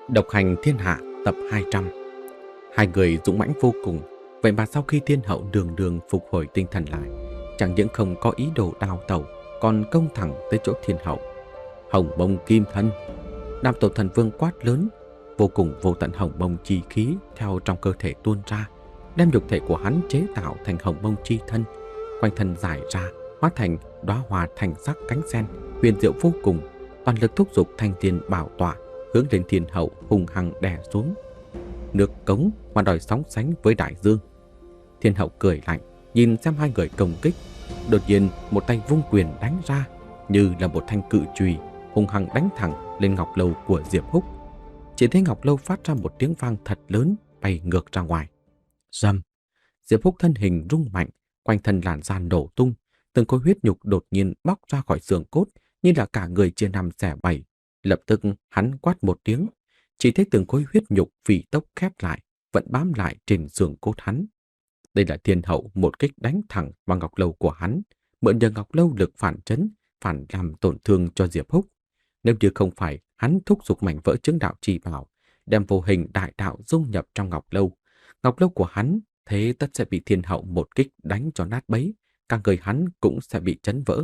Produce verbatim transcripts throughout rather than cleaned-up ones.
Độc hành thiên hạ tập hai trăm. Hai người dũng mãnh vô cùng. Vậy mà sau khi thiên hậu đường đường phục hồi tinh thần lại, chẳng những không có ý đồ đào tẩu, còn công thẳng tới chỗ thiên hậu. Hồng mông kim thân. Nam tổ thần vương quát lớn, vô cùng vô tận hồng mông chi khí theo trong cơ thể tuôn ra, đem nhục thể của hắn chế tạo thành hồng mông chi thân, quanh thân giải ra, hóa thành đóa hoa thành sắc cánh sen, huyền diệu vô cùng, toàn lực thúc giục thanh thiên bảo tọa hướng lên thiên hậu hùng hăng đè xuống. Nước cống mà đòi sóng sánh với đại dương. Thiên hậu cười lạnh, nhìn xem hai người công kích, đột nhiên một tay vung quyền đánh ra, như là một thanh cự chùy hùng hăng đánh thẳng lên ngọc lâu của Diệp Húc. Chỉ thấy ngọc lâu phát ra một tiếng vang thật lớn, bay ngược ra ngoài. Rầm! Diệp Húc thân hình rung mạnh, quanh thân làn da nổ tung, từng khối huyết nhục đột nhiên bóc ra khỏi xương cốt, như là cả người chia năm xẻ bảy. Lập tức hắn quát một tiếng, chỉ thấy từng khối huyết nhục phi tốc khép lại, vẫn bám lại trên xương cốt hắn. Đây là thiên hậu một kích đánh thẳng vào ngọc lâu của hắn, mượn nhờ ngọc lâu lực phản chấn, phản làm tổn thương cho Diệp Húc. Nếu như không phải hắn thúc giục mảnh vỡ chứng đạo chi bảo, đem vô hình đại đạo dung nhập trong ngọc lâu, ngọc lâu của hắn thế tất sẽ bị thiên hậu một kích đánh cho nát bấy, cả người hắn cũng sẽ bị chấn vỡ.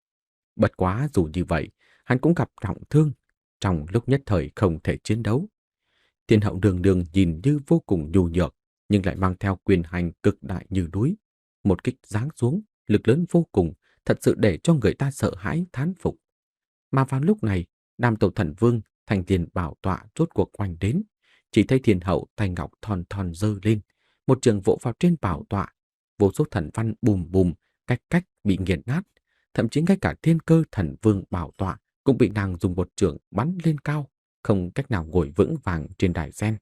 Bất quá dù như vậy, hắn cũng gặp trọng thương, trong lúc nhất thời không thể chiến đấu. Thiên hậu đường đường nhìn như vô cùng nhu nhược, nhưng lại mang theo quyền hành cực đại như núi. Một kích giáng xuống, lực lớn vô cùng, thật sự để cho người ta sợ hãi thán phục. Mà vào lúc này, Nam Tổ Thần Vương, thành tiền bảo tọa rốt cuộc oanh đến, chỉ thấy thiên hậu tay ngọc thon thon giơ lên, một trường vỗ vào trên bảo tọa, vô số thần văn bùm bùm, cách cách bị nghiền nát, thậm chí ngay cả thiên cơ thần vương bảo tọa cũng bị nàng dùng một trường bắn lên cao, không cách nào ngồi vững vàng trên đài sen.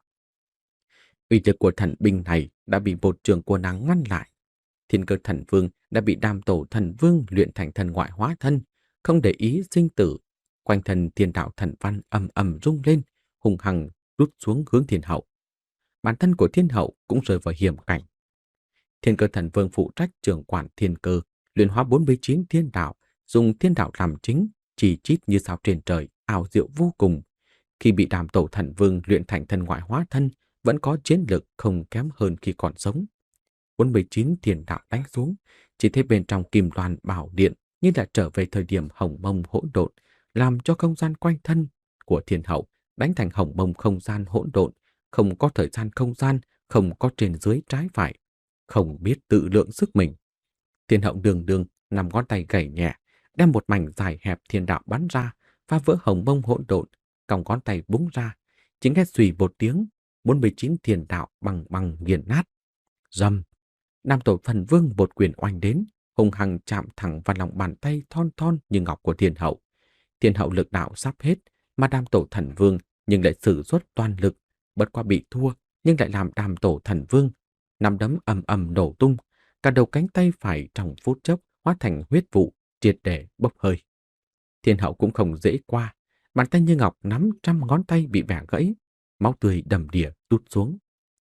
Uy lực của thần binh này đã bị một trường của nàng ngăn lại. Thiên cơ thần vương đã bị Nam Tổ Thần Vương luyện thành thần ngoại hóa thân, không để ý sinh tử. Quanh thân thiên đạo thần văn ầm ầm rung lên, hùng hằng rút xuống hướng thiên hậu. Bản thân của thiên hậu cũng rơi vào hiểm cảnh. Thiên cơ thần vương phụ trách trưởng quản thiên cơ, luyện hóa bốn mươi chín thiên đạo, dùng thiên đạo làm chính, chỉ chít như sao trên trời, ảo diệu vô cùng. Khi bị Đàm Tổ Thần Vương luyện thành thần ngoại hóa thân, vẫn có chiến lực không kém hơn khi còn sống. bốn mươi chín thiên đạo đánh xuống, chỉ thấy bên trong kim loan bảo điện như là trở về thời điểm hồng mông hỗn độn, làm cho không gian quanh thân của thiên hậu đánh thành hồng mông không gian hỗn độn, không có thời gian không gian, không có trên dưới trái phải, không biết tự lượng sức mình. Thiên hậu đường đường nằm ngón tay gảy nhẹ, đem một mảnh dài hẹp thiên đạo bắn ra, phá vỡ hồng mông hỗn độn, còng ngón tay búng ra, chỉ nghe xùy một tiếng, bốn mươi chín thiên đạo bằng bằng nghiền nát. Rầm! Nam Tổ Thần Vương một quyền oanh đến, hùng hằng chạm thẳng vào lòng bàn tay thon thon như ngọc của thiên hậu. Thiên hậu lực đạo sắp hết, mà Nam Tổ Thần Vương nhưng lại sử xuất toàn lực, bất qua bị thua, nhưng lại làm Nam Tổ Thần Vương nắm đấm ầm ầm nổ tung, cả đầu cánh tay phải trong phút chốc hóa thành huyết vụ, triệt để bốc hơi. Thiên hậu cũng không dễ qua, bàn tay như ngọc nắm trăm ngón tay bị bẻ gãy, máu tươi đầm đìa tút xuống.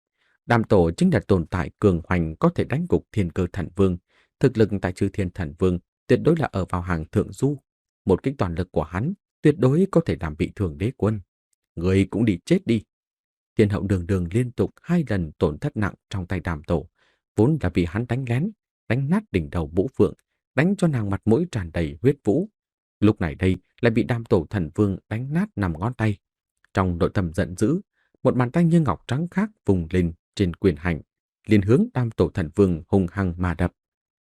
Đàm Tổ chính là tồn tại cường hoành có thể đánh gục Thiên Cơ Thần Vương, thực lực tại Chư Thiên Thần Vương tuyệt đối là ở vào hàng thượng du, một kích toàn lực của hắn tuyệt đối có thể làm bị thương đế quân. Người cũng đi chết đi. Thiên hậu đường đường liên tục hai lần tổn thất nặng trong tay Đàm Tổ, vốn là vì hắn đánh lén, đánh nát đỉnh đầu Vũ Phượng, đánh cho nàng mặt mũi tràn đầy huyết vũ. Lúc này đây lại bị Đàm Tổ Thần Vương đánh nát nằm ngón tay. Trong nội tâm giận dữ, một bàn tay như ngọc trắng khác vùng lên trên quyền hành, liền hướng Đàm Tổ Thần Vương hung hăng mà đập.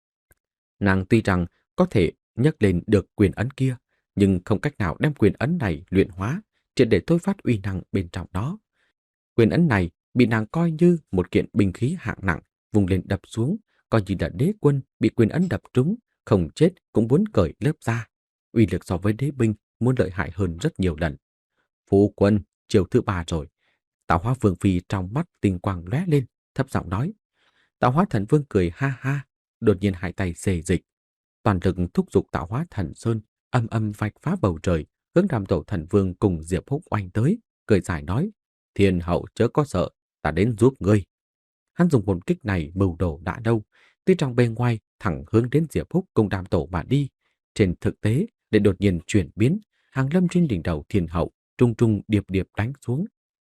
Nàng tuy rằng có thể nhấc lên được quyền ấn kia, nhưng không cách nào đem quyền ấn này luyện hóa, triệt để thôi phát uy năng bên trong đó. Quyền ấn này bị nàng coi như một kiện binh khí hạng nặng, vùng lên đập xuống, coi như là đế quân bị quyền ấn đập trúng, không chết cũng muốn cởi lớp da. Uy lực so với đế binh muốn lợi hại hơn rất nhiều lần. Phu quân, chiều thứ ba rồi. Tạo Hóa Vương Phi trong mắt tinh quang lóe lên, thấp giọng nói. Tạo Hóa Thần Vương cười ha ha, đột nhiên hai tay xề dịch, toàn lực thúc giục Tạo Hóa Thần Sơn, âm âm vạch phá bầu trời, hướng Đàm Tổ Thần Vương cùng Diệp Húc oanh tới, cười giải nói: Thiên hậu chớ có sợ, ta đến giúp ngươi. Hắn dùng một kích này mưu đồ đã đâu, tuy trong bề ngoài thẳng hướng đến Diệp Húc cùng Đàm Tổ mà đi, trên thực tế để đột nhiên chuyển biến, hàng lâm trên đỉnh đầu Thiên hậu, trung trung điệp điệp đánh xuống.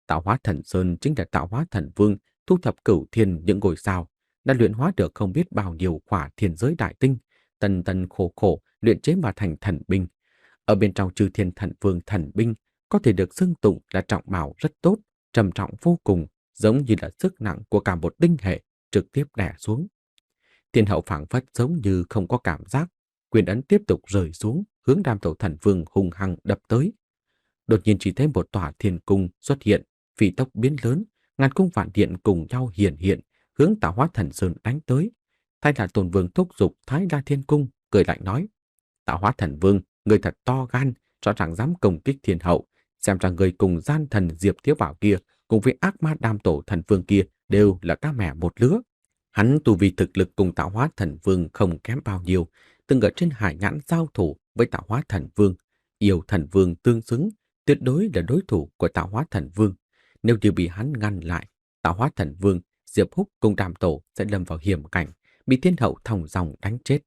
Tạo hóa thần sơn chính là tạo hóa thần vương thu thập cửu thiên những ngôi sao, đã luyện hóa được không biết bao nhiêu quả thiên giới đại tinh, tần tần khổ khổ luyện chế mà thành thần binh. Ở bên trong chư thiên thần vương thần binh có thể được xưng tụng là trọng bảo rất tốt, trầm trọng vô cùng, giống như là sức nặng của cả một tinh hệ trực tiếp đè xuống. Thiên hậu phảng phất giống như không có cảm giác, quyền ấn tiếp tục rơi xuống, hướng Đam Tổ Thần Vương hung hăng đập tới. Đột nhiên chỉ thấy một tòa thiên cung xuất hiện, phi tốc biến lớn, ngàn cung vạn điện cùng nhau hiện hiện, hướng Tạo Hóa Thần Sơn đánh tới. Thay là Tôn Vương thúc giục Thái La Thiên Cung, cười lạnh nói: Tạo Hóa Thần Vương, người thật to gan, rõ ràng dám công kích thiên hậu, xem ra người cùng gian thần Diệp Thiếu Bảo kia, cùng với ác ma Đam Tổ Thần Vương kia đều là cá mẹ một lứa. Hắn tu vi thực lực cùng Tạo Hóa Thần Vương không kém bao nhiêu, từng ở trên hải nhãn giao thủ với Tạo Hóa Thần Vương, yêu Thần Vương tương xứng, tuyệt đối là đối thủ của Tạo Hóa Thần Vương. Nếu như bị hắn ngăn lại, Tạo Hóa Thần Vương, Diệp Húc cùng Đàm Tổ sẽ lâm vào hiểm cảnh, bị thiên hậu thòng dòng đánh chết.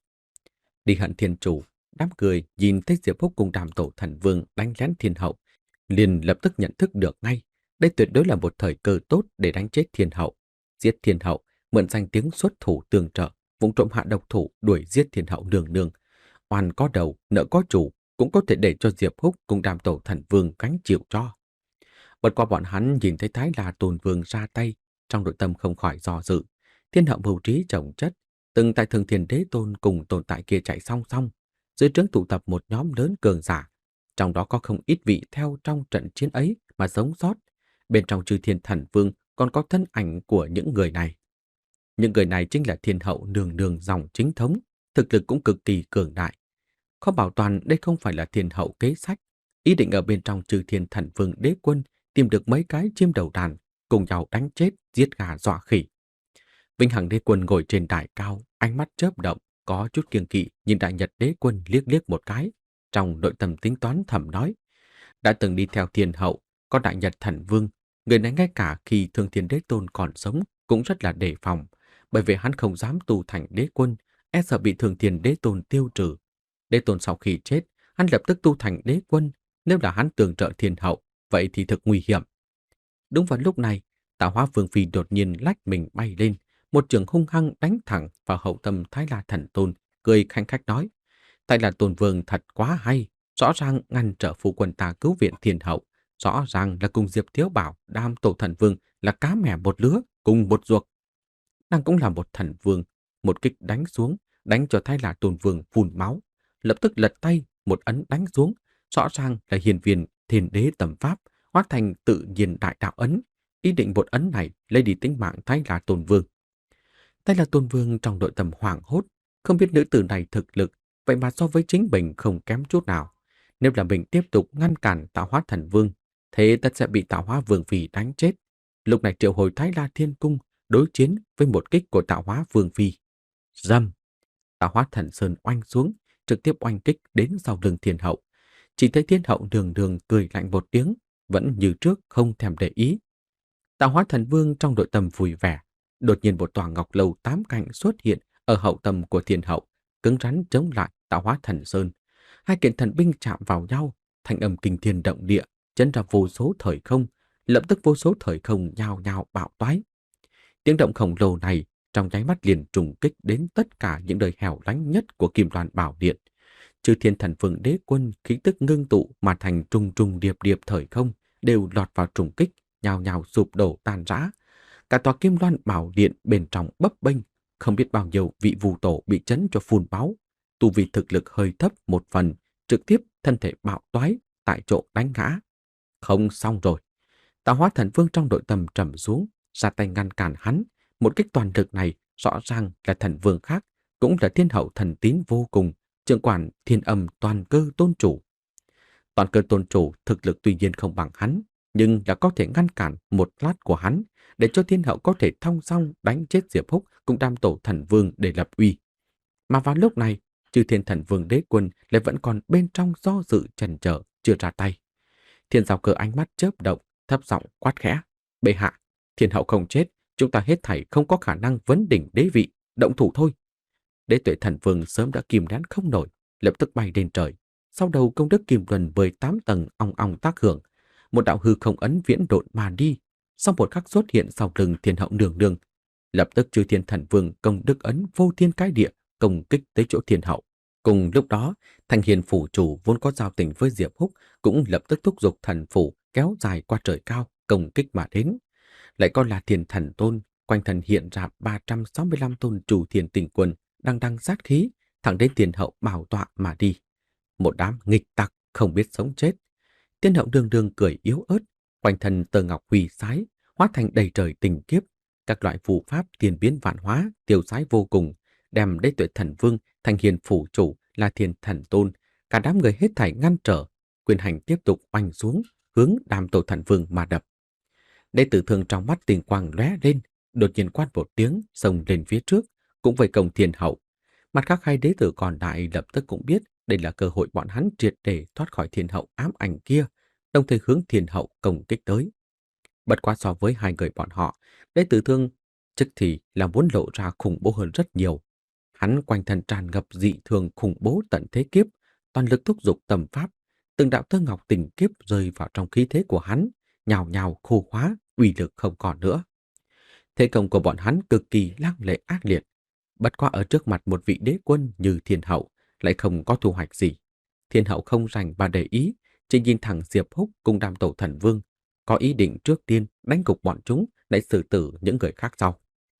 Đi Hận Thiên Chủ, đám người nhìn thấy Diệp Húc cùng Đàm Tổ Thần Vương đánh lén thiên hậu, liền lập tức nhận thức được ngay, đây tuyệt đối là một thời cơ tốt để đánh chết thiên hậu. Giết thiên hậu, mượn danh tiếng xuất thủ tương trợ, vụng trộm hạ độc thủ đuổi giết thiên hậu nương nương. Oan có đầu, nợ có chủ, cũng có thể để cho Diệp Húc cùng Đàm Tổ Thần Vương gánh chịu cho. Bất qua bọn hắn nhìn thấy Thái La Tôn Vương ra tay, trong nội tâm không khỏi do dự. Thiên hậu mưu trí chồng chất, từng tại Thường Thiên Đế Tôn cùng tồn tại kia chạy song song, dưới trướng tụ tập một nhóm lớn cường giả, trong đó có không ít vị theo trong trận chiến ấy mà sống sót. Bên trong Chư Thiên Thần Vương còn có thân ảnh của những người này. Những người này chính là thiên hậu nương nương dòng chính thống, thực lực cũng cực kỳ cường đại. Khó bảo toàn đây không phải là thiên hậu kế sách, ý định ở bên trong Chư Thiên Thần Vương đế quân tìm được mấy cái chim đầu đàn, cùng nhau đánh chết, giết gà dọa khỉ. Vĩnh Hằng đế quân ngồi trên đài cao, ánh mắt chớp động, có chút kiêng kỵ nhìn Đại Nhật đế quân liếc liếc một cái, trong nội tâm tính toán thầm nói: đã từng đi theo thiên hậu, có Đại Nhật thần vương, người này ngay cả khi Thương Thiên Đế Tôn còn sống cũng rất là đề phòng, bởi vì hắn không dám tu thành đế quân, e sợ bị Thương Thiên Đế Tôn tiêu trừ. Đế Tôn sau khi chết, hắn lập tức tu thành đế quân, nếu là hắn tường trợ thiên hậu, vậy thì thực nguy hiểm. Đúng vào lúc này, Tạo Hóa Vương Phi đột nhiên lách mình bay lên, một trường hung hăng đánh thẳng vào hậu tâm Thái La Thần Tôn, cười khanh khách nói: Thái La Tôn Vương thật quá hay, rõ ràng ngăn trở phu quân ta cứu viện thiên hậu, rõ ràng là cùng Diệp Thiếu Bảo, Đam Tổ Thần Vương là cá mẹ một lứa, cùng một ruột. Nàng cũng là một thần vương, một kích đánh xuống, đánh cho Thái La Tôn Vương phun máu, lập tức lật tay, một ấn đánh xuống, rõ ràng là hiền viên thiên đế tầm pháp, hóa thành tự nhiên đại đạo ấn, ý định một ấn này lấy đi tính mạng Thái La Tôn Vương. Thái La Tôn Vương trong nội tâm hoảng hốt, không biết nữ tử này thực lực, vậy mà so với chính mình không kém chút nào. Nếu là mình tiếp tục ngăn cản Tạo Hóa Thần Vương, thế tất sẽ bị Tạo Hóa Vương Phi đánh chết. Lúc này triệu hồi Thái La Thiên Cung đối chiến với một kích của Tạo Hóa Vương Phi. Rầm! Tạo Hóa Thần Sơn oanh xuống, trực tiếp oanh kích đến sau lưng thiên hậu. Chỉ thấy thiên hậu đường đường cười lạnh một tiếng, vẫn như trước không thèm để ý. Tạo Hóa Thần Vương trong nội tâm vui vẻ, đột nhiên một tòa ngọc lầu tám cạnh xuất hiện ở hậu tâm của thiên hậu, cứng rắn chống lại Tạo Hóa Thần Sơn. Hai kiện thần binh chạm vào nhau, thanh âm kinh thiên động địa, chấn ra vô số thời không, lập tức vô số thời không nhao nhao bạo toái. Tiếng động khổng lồ này trong nháy mắt liền trùng kích đến tất cả những nơi hẻo lánh nhất của Kim Loan Bảo Điện. Chư Thiên Thần Vương đế quân khí tức ngưng tụ mà thành trùng trùng điệp điệp thời không đều lọt vào trùng kích, nhao nhao sụp đổ tan rã. Cả tòa Kim Loan Bảo Điện bên trong bấp bênh, không biết bao nhiêu vị phù tổ bị chấn cho phun máu, tu vi thực lực hơi thấp một phần, trực tiếp thân thể bạo toái tại chỗ đánh ngã. Không xong rồi. Tạo Hóa Thần Vương trong nội tâm trầm xuống, ra tay ngăn cản hắn. Một kích toàn lực này rõ ràng là thần vương khác, cũng là thiên hậu thần tín vô cùng, trưởng quản thiên âm toàn cơ tôn chủ. Toàn cơ tôn chủ thực lực tuy nhiên không bằng hắn, nhưng đã có thể ngăn cản một lát của hắn, để cho thiên hậu có thể thong song đánh chết Diệp Húc cùng Đam Tổ Thần Vương để lập uy. Mà vào lúc này, Chư Thiên Thần Vương đế quân lại vẫn còn bên trong do dự chần chờ, chưa ra tay. Thiên Giao Cơ ánh mắt chớp động, thấp giọng quát khẽ: Bệ hạ, thiên hậu không chết, chúng ta hết thảy không có khả năng vấn đỉnh đế vị, động thủ thôi. Đế Tuệ Thần Vương sớm đã kìm nén không nổi, lập tức bay lên trời. Sau đầu công đức kim luân mười tám tầng ong ong tác hưởng, một đạo hư không ấn viễn độn mà đi, sau một khắc xuất hiện sau lưng Thiên hậu nương nương. Lập tức Chư Thiên Thần Vương công đức ấn vô thiên cái địa công kích tới chỗ Thiên hậu. Cùng lúc đó, Thanh Hiền phủ chủ vốn có giao tình với Diệp Húc cũng lập tức thúc giục thần phủ kéo dài qua trời cao công kích mà đến. Lại còn là Thiên Thần Tôn, quanh thần hiện ra ba trăm sáu mươi lăm tôn chủ thiên tình quân đang đăng sát khí, thẳng đến Thiên hậu bảo tọa mà đi. Một đám nghịch tặc không biết sống chết. Thiên hậu đương đương cười yếu ớt, quanh thân tơ ngọc huy sái, hóa thành đầy trời tình kiếp, các loại phù pháp tiền biến vạn hóa, tiêu sái vô cùng, đem Đế Tuệ Thần Vương, Thanh Hiền phủ chủ là Thiên Thần Tôn, cả đám người hết thảy ngăn trở, quyền hành tiếp tục oanh xuống, hướng Đàm Tổ Thần Vương mà đập. Đế Tử Thương trong mắt tình quang lóe lên, đột nhiên quát một tiếng, xông lên phía trước, cũng vây công Thiên hậu. Mặt khác hai đế tử còn lại lập tức cũng biết đây là cơ hội bọn hắn triệt để thoát khỏi Thiên hậu ám ảnh kia, đồng thời hướng Thiên hậu công kích tới. Bất quá so với hai người bọn họ, Đế Tử Thương trước thì là muốn lộ ra khủng bố hơn rất nhiều. Hắn quanh thân tràn ngập dị thường khủng bố tận thế kiếp, toàn lực thúc giục tầm pháp, từng đạo tơ ngọc tình kiếp rơi vào trong khí thế của hắn, nhào nhào khô hóa, uy lực không còn nữa. Thế công của bọn hắn cực kỳ lăng lệ ác liệt, bất quá ở trước mặt một vị đế quân như Thiên hậu lại không có thu hoạch gì. Thiên hậu không rành và để ý, chỉ nhìn thẳng Diệp Húc cùng Đàm Tổ Thần Vương, có ý định trước tiên đánh gục bọn chúng, lại xử tử những người khác sau.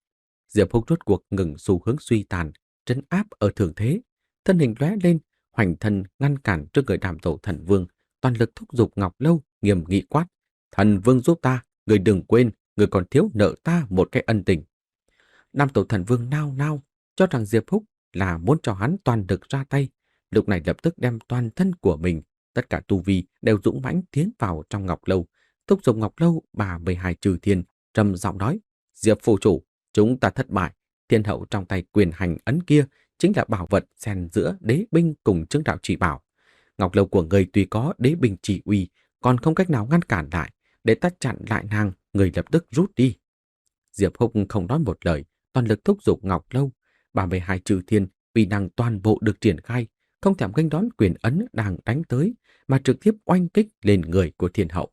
Diệp Húc rốt cuộc ngừng xu hướng suy tàn, trấn áp ở thường thế, thân hình lóe lên, hoành thân ngăn cản trước người Đàm Tổ Thần Vương, toàn lực thúc giục Ngọc Lâu, nghiêm nghị quát: "Thần Vương giúp ta, người đừng quên, người còn thiếu nợ ta một cái ân tình." Đàm Tổ Thần Vương nao nao, cho rằng Diệp Húc là muốn cho hắn toàn lực ra tay, lúc này lập tức đem toàn thân của mình, tất cả tu vi đều dũng mãnh tiến vào trong Ngọc Lâu, thúc giục Ngọc Lâu ba mươi hai trừ thiên, trầm giọng nói: "Diệp phủ chủ, chúng ta thất bại. Thiên hậu trong tay quyền hành ấn kia chính là bảo vật xen giữa đế binh cùng chứng đạo chỉ bảo. Ngọc Lâu của người tuy có đế binh chỉ uy, còn không cách nào ngăn cản lại. Để ta chặn lại nàng, người lập tức rút đi." Diệp Húc không nói một lời, toàn lực thúc giục Ngọc Lâu, ba mươi hai trừ thiên uy năng toàn bộ được triển khai, không thèm nghênh đón quyền ấn đang đánh tới, mà trực tiếp oanh kích lên người của Thiên hậu.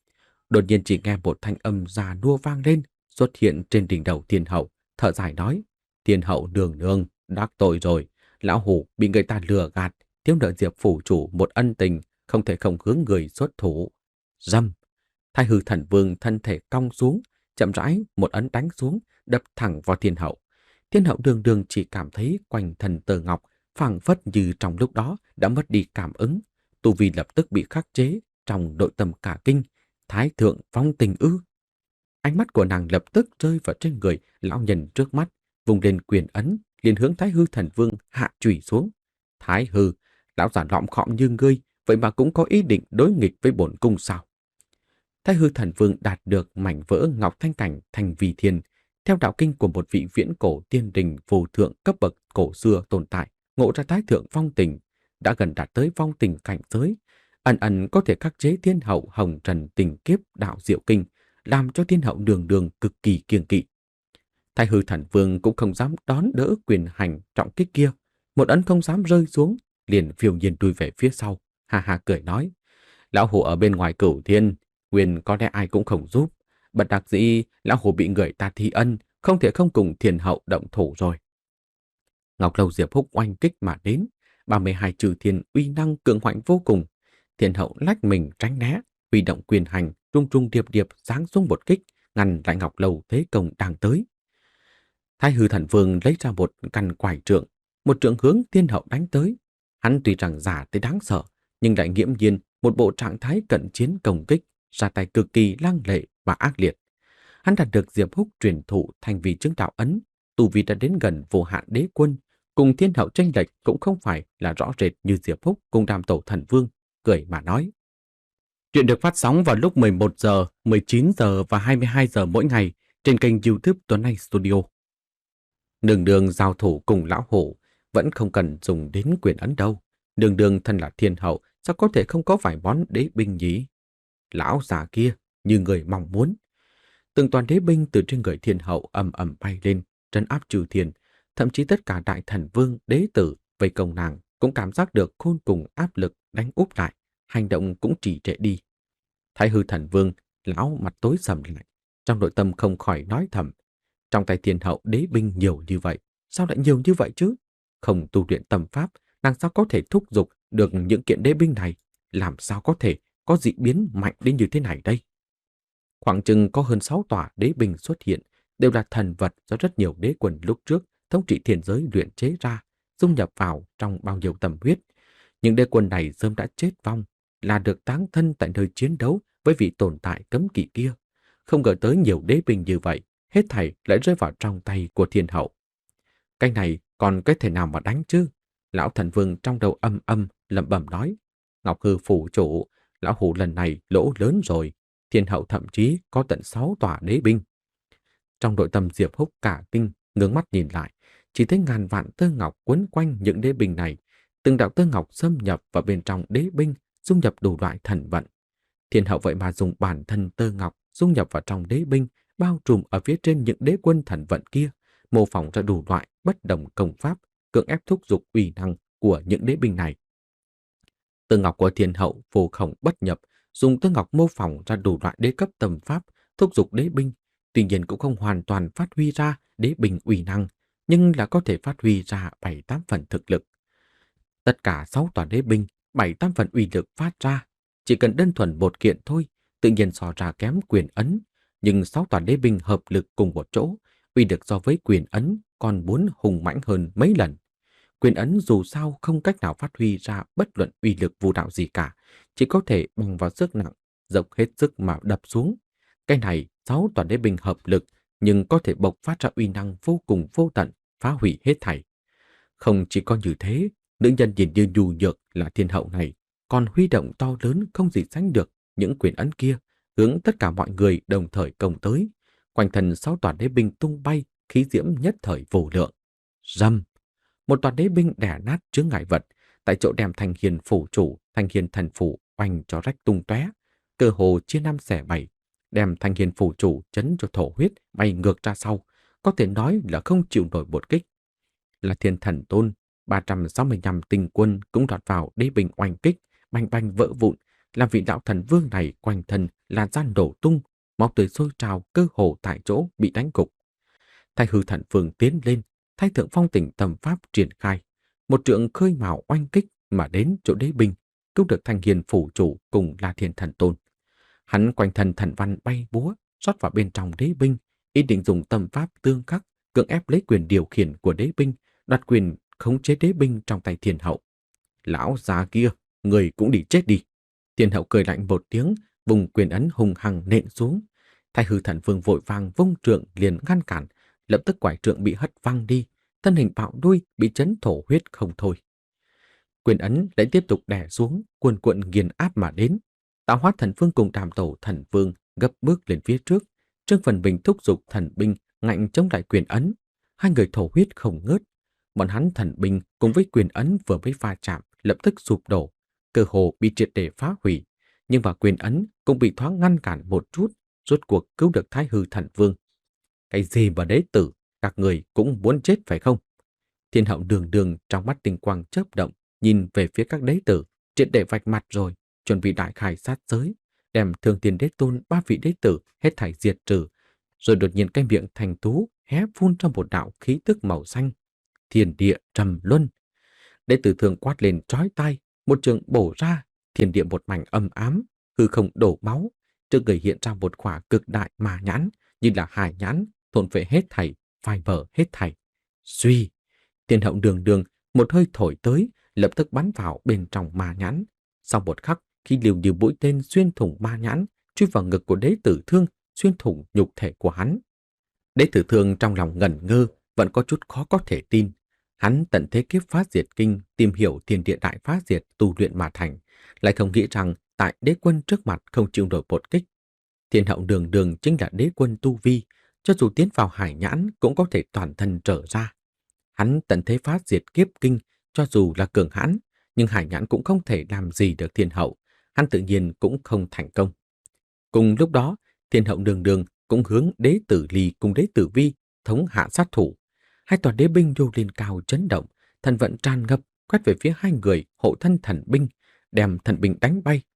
Đột nhiên chỉ nghe một thanh âm già nua vang lên, xuất hiện trên đỉnh đầu Thiên hậu, thở dài nói: "Thiên hậu nương nương, đắc tội rồi, lão hủ bị người ta lừa gạt, thiếu nợ Diệp phủ chủ một ân tình, không thể không hướng người xuất thủ." Rầm, Thái Hư Thần Vương thân thể cong xuống, chậm rãi một ấn đánh xuống, đập thẳng vào Thiên hậu. Thiên hậu đường đường chỉ cảm thấy quanh thân tơ ngọc phảng phất như trong lúc đó đã mất đi cảm ứng, tu vi lập tức bị khắc chế, trong nội tâm cả kinh. Thái thượng vong tình ư? Ánh mắt của nàng lập tức rơi vào trên người lão nhân trước mắt, vùng lên quyền ấn, liền hướng Thái Hư Thần Vương hạ chủy xuống. "Thái Hư, lão già lọm khọm như ngươi, vậy mà cũng có ý định đối nghịch với bổn cung sao?" Thái Hư Thần Vương đạt được mảnh vỡ ngọc thanh cảnh thành vì thiên, theo đạo kinh của một vị viễn cổ tiên đình vô thượng cấp bậc cổ xưa tồn tại, ngộ ra thái thượng vong tình, đã gần đạt tới vong tình cảnh giới, ẩn ẩn có thể khắc chế Thiên hậu hồng trần tình kiếp đạo diệu kinh, làm cho Thiên hậu đường đường cực kỳ kiêng kỵ. Thái Hư Thần Vương cũng không dám đón đỡ quyền hành trọng kích kia, một ấn không dám rơi xuống, liền phiêu nhiên đuôi về phía sau, ha ha cười nói: "Lão hủ ở bên ngoài cửu thiên, quyền có lẽ ai cũng không giúp, bất đắc dĩ lão hủ bị người ta thi ân, không thể không cùng Thiên hậu động thủ rồi." Ngọc Lâu Diệp Húc oanh kích mà đến, ba mươi hai trừ thiên uy năng cường hoạnh vô cùng. Thiên hậu lách mình tránh né, huy động quyền hành, trung trung điệp điệp giáng xuống một kích, ngăn lại Ngọc Lâu thế công đang tới. Thái Hư Thần Vương lấy ra một căn quải trượng, một trượng hướng Thiên hậu đánh tới. Hắn tuy rằng giả tới đáng sợ, nhưng lại nghiễm nhiên một bộ trạng thái cận chiến công kích, ra tay cực kỳ lăng lệ và ác liệt. Hắn đạt được Diệp Húc truyền thụ thành vì chứng đạo ấn, tu vi đã đến gần vô hạn đế quân, cùng Thiên hậu chênh lệch cũng không phải là rõ rệt như Diệp Húc cùng Đàm Tổ Thần Vương, cười mà nói. Chuyện được phát sóng vào lúc mười một giờ, mười chín giờ và hai mươi hai giờ mỗi ngày trên kênh YouTube Tuấn Anh Studio. Đường đường giao thủ cùng lão hổ vẫn không cần dùng đến quyền ấn đâu. Đường đường thân là thiên hậu, sao có thể không có vài món đế binh nhỉ? Lão già kia như người mong muốn. Từng toàn đế binh từ trên người thiên hậu ầm ầm bay lên, trấn áp trừ thiên. Thậm chí tất cả đại thần vương, đế tử vây công nàng cũng cảm giác được khôn cùng áp lực đánh úp lại, hành động cũng trì trệ đi. Thái hư thần vương, lão mặt tối sầm lại, trong nội tâm không khỏi nói thầm. Trong tay thiên hậu đế binh nhiều như vậy, sao lại nhiều như vậy chứ? Không tu luyện tâm pháp, làm sao có thể thúc giục được những kiện đế binh này? Làm sao có thể có dị biến mạnh đến như thế này đây? Khoảng chừng có hơn sáu tòa đế binh xuất hiện, đều là thần vật do rất nhiều đế quân lúc trước thống trị thiên giới luyện chế ra, dung nhập vào trong bao nhiêu tâm huyết. Những đế quân này sớm đã chết vong, là được táng thân tại nơi chiến đấu với vị tồn tại cấm kỵ kia. Không ngờ tới nhiều đế binh như vậy, hết thảy lại rơi vào trong tay của thiên hậu. Cái này còn cái thể nào mà đánh chứ? Lão thần vương trong đầu âm âm lẩm bẩm nói. Ngọc Hư phủ chủ, lão hủ lần này lỗ lớn rồi. Thiên hậu thậm chí có tận sáu tòa đế binh. Trong nội tâm Diệp Húc cả kinh, ngước mắt nhìn lại, chỉ thấy ngàn vạn tơ ngọc quấn quanh những đế binh này. Từng đạo tơ ngọc xâm nhập vào bên trong đế binh, dung nhập đủ loại thần vận. Thiên hậu vậy mà dùng bản thân tơ ngọc dung nhập vào trong đế binh, bao trùm ở phía trên những đế quân thần vận kia, mô phỏng ra đủ loại bất đồng công pháp, cưỡng ép thúc giục uy năng của những đế binh này. Tơ ngọc của thiên hậu vô khổng bất nhập, dùng tơ ngọc mô phỏng ra đủ loại đế cấp tầm pháp, thúc giục đế binh, tuy nhiên cũng không hoàn toàn phát huy ra đế binh uy năng, nhưng là có thể phát huy ra bảy tám phần thực lực. Tất cả sáu tòa đế binh, bảy tám phần uy lực phát ra, chỉ cần đơn thuần một kiện thôi, tự nhiên so ra kém quyền ấn, nhưng sáu tòa đế binh hợp lực cùng một chỗ, uy lực so với quyền ấn còn muốn hùng mãnh hơn mấy lần. Quyền ấn dù sao không cách nào phát huy ra bất luận uy lực vũ đạo gì cả, chỉ có thể bằng vào sức nặng, dốc hết sức mà đập xuống. Cái này, sáu tòa đế binh hợp lực, nhưng có thể bộc phát ra uy năng vô cùng vô tận, phá hủy hết thảy. Không chỉ có như thế, nữ nhân nhìn như nhu nhược là thiên hậu này, còn huy động to lớn không gì sánh được những quyền ấn kia, hướng tất cả mọi người đồng thời công tới. Quanh thân sáu tòa đế binh tung bay, khí diễm nhất thời vô lượng. Rầm! Một tòa đế binh đè nát chướng ngại vật, tại chỗ đem Thanh Hiền phủ chủ, Thanh Hiền thần phủ oanh cho rách tung tóe, cơ hồ chia năm xẻ bảy, đem Thanh Hiền phủ chủ chấn cho thổ huyết bay ngược ra sau, có thể nói là không chịu nổi một kích. Là Thiên Thần Tôn, ba trăm sáu mươi lăm tinh quân cũng đọt vào đế binh oanh kích, bành bành vỡ vụn, làm vị đạo thần vương này quanh thân là gian đổ tung, máu tươi sôi trào, cơ hồ tại chỗ bị đánh gục. Thái hư thần vương tiến lên, Thái thượng phong tỉnh tầm pháp triển khai, một trượng khơi mào oanh kích mà đến chỗ đế binh, cứu được Thanh Hiền phủ chủ cùng La Thiên Thần Tôn. Hắn quanh thân thần văn bay búa, rót vào bên trong đế binh, ý định dùng tâm pháp tương khắc, cưỡng ép lấy quyền điều khiển của đế binh, đoạt quyền khống chế đế binh trong tay thiên hậu. Lão già kia, người cũng đi chết đi. Thiên hậu cười lạnh một tiếng, vùng quyền ấn hùng hằng nện xuống. Thái hư thần vương vội vàng vung trượng liền ngăn cản, lập tức quải trượng bị hất văng đi, thân hình bạo đuôi bị chấn thổ huyết không thôi. Quyền ấn lại tiếp tục đè xuống, cuồn cuộn nghiền áp mà đến. Tạo Hóa thần vương cùng Đàm Tổ thần vương gấp bước lên phía trước, Trương Phần Bình thúc giục thần binh ngạnh chống lại quyền ấn. Hai người thổ huyết không ngớt. Bọn hắn thần binh cùng với quyền ấn vừa mới va chạm, lập tức sụp đổ, cơ hồ bị triệt để phá hủy. Nhưng mà quyền ấn cũng bị thoáng ngăn cản một chút, rốt cuộc cứu được Thái hư thần vương. Cái gì mà đế tử, các người cũng muốn chết phải không? Thiên hậu đường đường trong mắt tinh quang chớp động, nhìn về phía các đế tử, triệt để vạch mặt rồi, chuẩn bị đại khai sát giới, đem Thương Thiên Đế Tôn ba vị đế tử hết thảy diệt trừ. Rồi đột nhiên cái miệng thành tú hé phun ra một đạo khí tức màu xanh, thiên địa trầm luân. Đế tử thường quát lên chói tai, một trường bổ ra, thiên địa một mảnh âm ám, hư không đổ máu, trước người hiện ra một quả cực đại mà nhãn, như là hải nhãn, thôn phệ hết thảy, phai bờ hết thảy. Suy, thiên hậu đường đường một hơi thổi tới, lập tức bắn vào bên trong ma nhãn. Sau một khắc, khi liều như mũi tên xuyên thủng ma nhãn, chui vào ngực của đế tử thương, xuyên thủng nhục thể của hắn. Đế tử thương trong lòng ngẩn ngơ, vẫn có chút khó có thể tin. Hắn tận thế kiếp phá diệt kinh, tìm hiểu thiên địa đại phá diệt tu luyện mà thành, lại không nghĩ rằng tại đế quân trước mặt không chịu nổi một kích. Thiên hậu đường đường chính là đế quân tu vi, cho dù tiến vào hải nhãn cũng có thể toàn thân trở ra. Hắn tận thế phá diệt kiếp kinh, cho dù là cường hãn, nhưng hải nhãn cũng không thể làm gì được thiên hậu, hắn tự nhiên cũng không thành công. Cùng lúc đó, thiên hậu đường đường cũng hướng đế tử Ly cùng đế tử Vi thống hạ sát thủ. Hai tòa đế binh nhô lên cao chấn động, thần vận tràn ngập, quét về phía hai người hộ thân thần binh, đem thần binh đánh bay.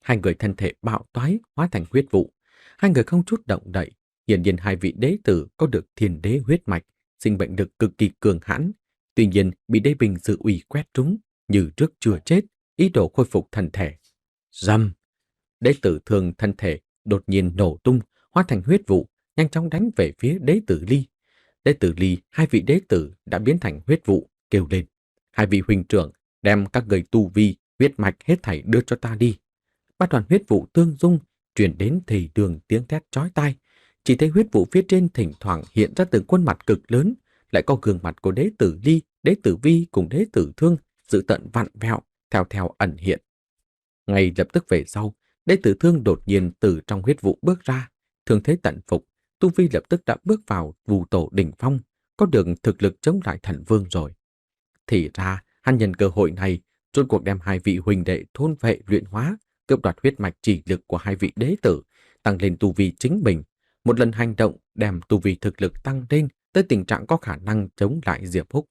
Hai người thân thể bạo toái hóa thành huyết vụ. Hai người không chút động đậy. Hiển nhiên hai vị đế tử có được thiên đế huyết mạch, sinh mệnh lực cực kỳ cường hãn. Tuy nhiên bị đế binh sự ủy quét trúng, như trước chưa chết, ý đồ khôi phục thân thể. Rầm! Đế tử thương thân thể đột nhiên nổ tung, hóa thành huyết vụ, nhanh chóng đánh về phía đế tử Ly. Đế tử Ly, hai vị đế tử đã biến thành huyết vụ, kêu lên: hai vị huynh trưởng, đem các người tu vi, huyết mạch hết thảy đưa cho ta đi. Ba đoàn huyết vụ tương dung truyền đến thì đường tiếng thét chói tai. Chỉ thấy huyết vụ phía trên thỉnh thoảng hiện ra từng khuôn mặt cực lớn, lại có gương mặt của đế tử Ly, đế tử Vi cùng đế tử Thương dự tận vặn vẹo, theo theo ẩn hiện. Ngay lập tức về sau, đế tử Thương đột nhiên từ trong huyết vụ bước ra, thương thế tận phục, tu vi lập tức đã bước vào Vũ tổ đỉnh phong, có được thực lực chống lại thần vương rồi. Thì ra, hắn nhân cơ hội này, rốt cuộc đem hai vị huynh đệ thôn vệ luyện hóa, cướp đoạt huyết mạch chỉ lực của hai vị đế tử, tăng lên tu vi chính mình. Một lần hành động đem tu vi thực lực tăng lên tới tình trạng có khả năng chống lại Diệp Húc.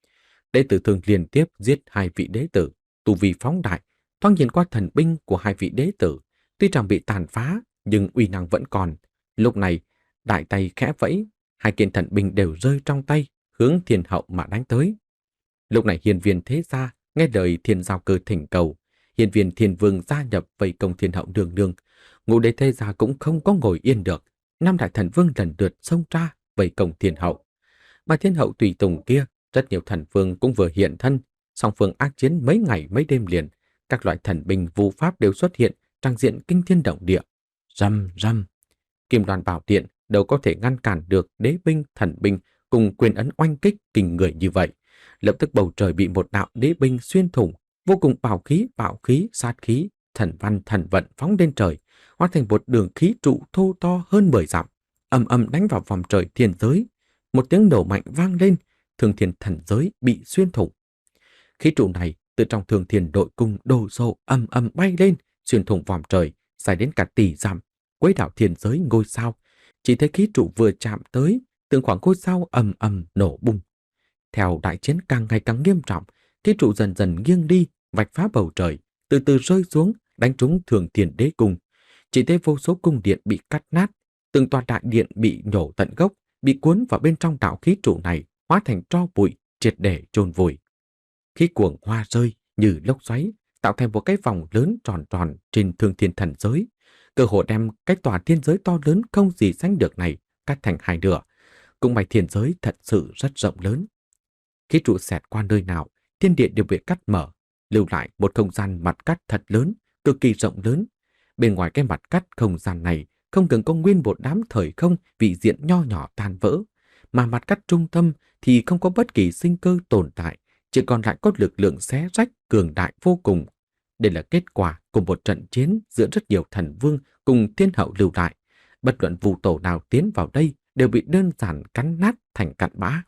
Đế tử Thương liên tiếp giết hai vị đế tử, tu vi phóng đại, thoáng nhìn qua thần binh của hai vị đế tử, tuy rằng bị tàn phá nhưng uy năng vẫn còn. Lúc này, đại tay khẽ vẫy, hai kiện thần binh đều rơi trong tay, hướng Thiên Hậu mà đánh tới. Lúc này hiền viên thế gia nghe lời Thiên Giao Cơ thỉnh cầu, hiền viên Thiên Vương gia nhập vây công Thiên Hậu đường đường. Ngũ đế thế gia cũng không có ngồi yên được, năm đại thần vương lần lượt xông ra vây công Thiên Hậu. Mà Thiên Hậu tùy tùng kia, rất nhiều thần vương cũng vừa hiện thân, song phương ác chiến mấy ngày mấy đêm liền, các loại thần binh vũ pháp đều xuất hiện, trang diện kinh thiên động địa. Rầm rầm, Kim Loan Bảo Điện đâu có thể ngăn cản được đế binh, thần binh cùng quyền ấn oanh kích kinh người như vậy. Lập tức bầu trời bị một đạo đế binh xuyên thủng, vô cùng bảo khí, bạo khí, sát khí, thần văn thần vận phóng lên trời, hóa thành một đường khí trụ thô to hơn mười dặm, ầm ầm đánh vào vòng trời thiên giới. Một tiếng nổ mạnh vang lên, Thương Thiên thần giới bị xuyên thủng. Khí trụ này từ trong Thương Thiên đội cung đổ xô ầm ầm bay lên, xuyên thủng vòng trời, dài đến cả tỷ dặm, quấy đảo thiên giới ngôi sao. Chỉ thấy khí trụ vừa chạm tới, từng khoảng ngôi sao ầm ầm nổ bung. Theo đại chiến càng ngày càng nghiêm trọng, khí trụ dần dần nghiêng đi, vạch phá bầu trời, từ từ rơi xuống, đánh trúng Thường Thiên đế cung. Chỉ thấy vô số cung điện bị cắt nát, từng tòa đại điện bị nhổ tận gốc, bị cuốn vào bên trong đạo khí trụ này, hóa thành tro bụi, triệt để chôn vùi. Khí cuồng hoa rơi như lốc xoáy, tạo thành một cái vòng lớn tròn tròn trên Thương Thiên thần giới, cơ hồ đem cái tòa thiên giới to lớn không gì sánh được này cắt thành hai nửa. Cũng may thiên giới thật sự rất rộng lớn. Khí trụ xẹt qua nơi nào, thiên địa đều bị cắt mở, lưu lại một không gian mặt cắt thật lớn, cực kỳ rộng lớn. Bên ngoài cái mặt cắt không gian này không ngừng có nguyên một đám thời không vị diện nho nhỏ tan vỡ, mà mặt cắt trung tâm thì không có bất kỳ sinh cơ tồn tại, chỉ còn lại có lực lượng xé rách cường đại vô cùng. Đây là kết quả của một trận chiến giữa rất nhiều thần vương cùng thiên hậu lưu lại. Bất luận Vũ tổ nào tiến vào đây đều bị đơn giản cắn nát thành cặn bã.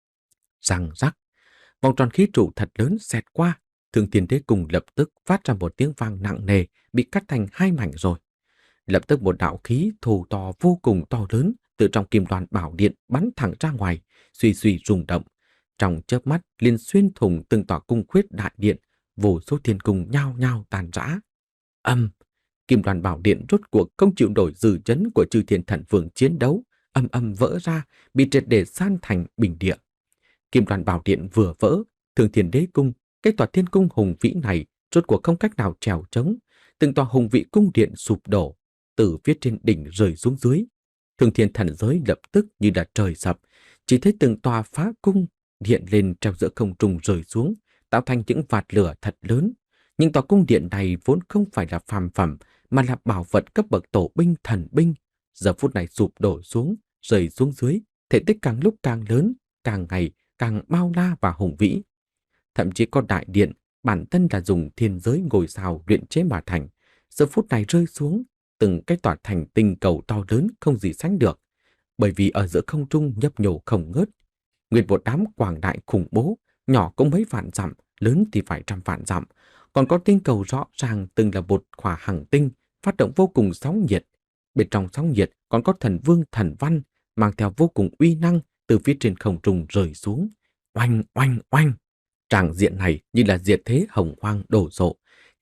Răng rắc, vòng tròn khí trụ thật lớn xẹt qua, Thương Thiên đế cung lập tức phát ra một tiếng vang nặng nề, bị cắt thành hai mảnh rồi. Lập tức một đạo khí thô to vô cùng to lớn từ trong Kim Loan Bảo Điện bắn thẳng ra ngoài, suy suy rung động. Trong chớp mắt liền xuyên thủng từng tòa cung khuyết đại điện, vô số thiên cung nhao nhao tàn rã. Âm, Kim Loan Bảo Điện rốt cuộc không chịu nổi dư chấn của chư thiên thần vương chiến đấu, âm âm vỡ ra, bị triệt để san thành bình địa. Kim Loan Bảo Điện vừa vỡ, Thương Thiên đế cung, cái tòa thiên cung hùng vĩ này rốt cuộc không cách nào trèo trống, từng tòa hùng vĩ cung điện sụp đổ, từ phía trên đỉnh rơi xuống dưới. Thương Thiên thần giới lập tức như là trời sập, chỉ thấy từng tòa phá cung hiện lên treo giữa không trung rơi xuống, tạo thành những vạt lửa thật lớn. Nhưng tòa cung điện này vốn không phải là phàm phẩm, mà là bảo vật cấp bậc tổ binh thần binh. Giờ phút này sụp đổ xuống, rơi xuống dưới, thể tích càng lúc càng lớn, càng ngày càng bao la và hùng vĩ. Thậm chí có đại điện, bản thân là dùng thiên giới ngôi sao luyện chế mà thành. Giờ phút này rơi xuống, từng cái tòa thành tinh cầu to lớn không gì sánh được. Bởi vì ở giữa không trung nhấp nhổ không ngớt. Nguyên một đám quảng đại khủng bố, nhỏ cũng mấy vạn dặm, lớn thì phải trăm vạn dặm. Còn có tinh cầu rõ ràng từng là một khỏa hành tinh, phát động vô cùng sóng nhiệt. Bên trong sóng nhiệt còn có thần vương thần văn, mang theo vô cùng uy năng từ phía trên không trung rơi xuống. Oanh, oanh, oanh. Tràng diện này như là diệt thế hồng hoang đổ rộ.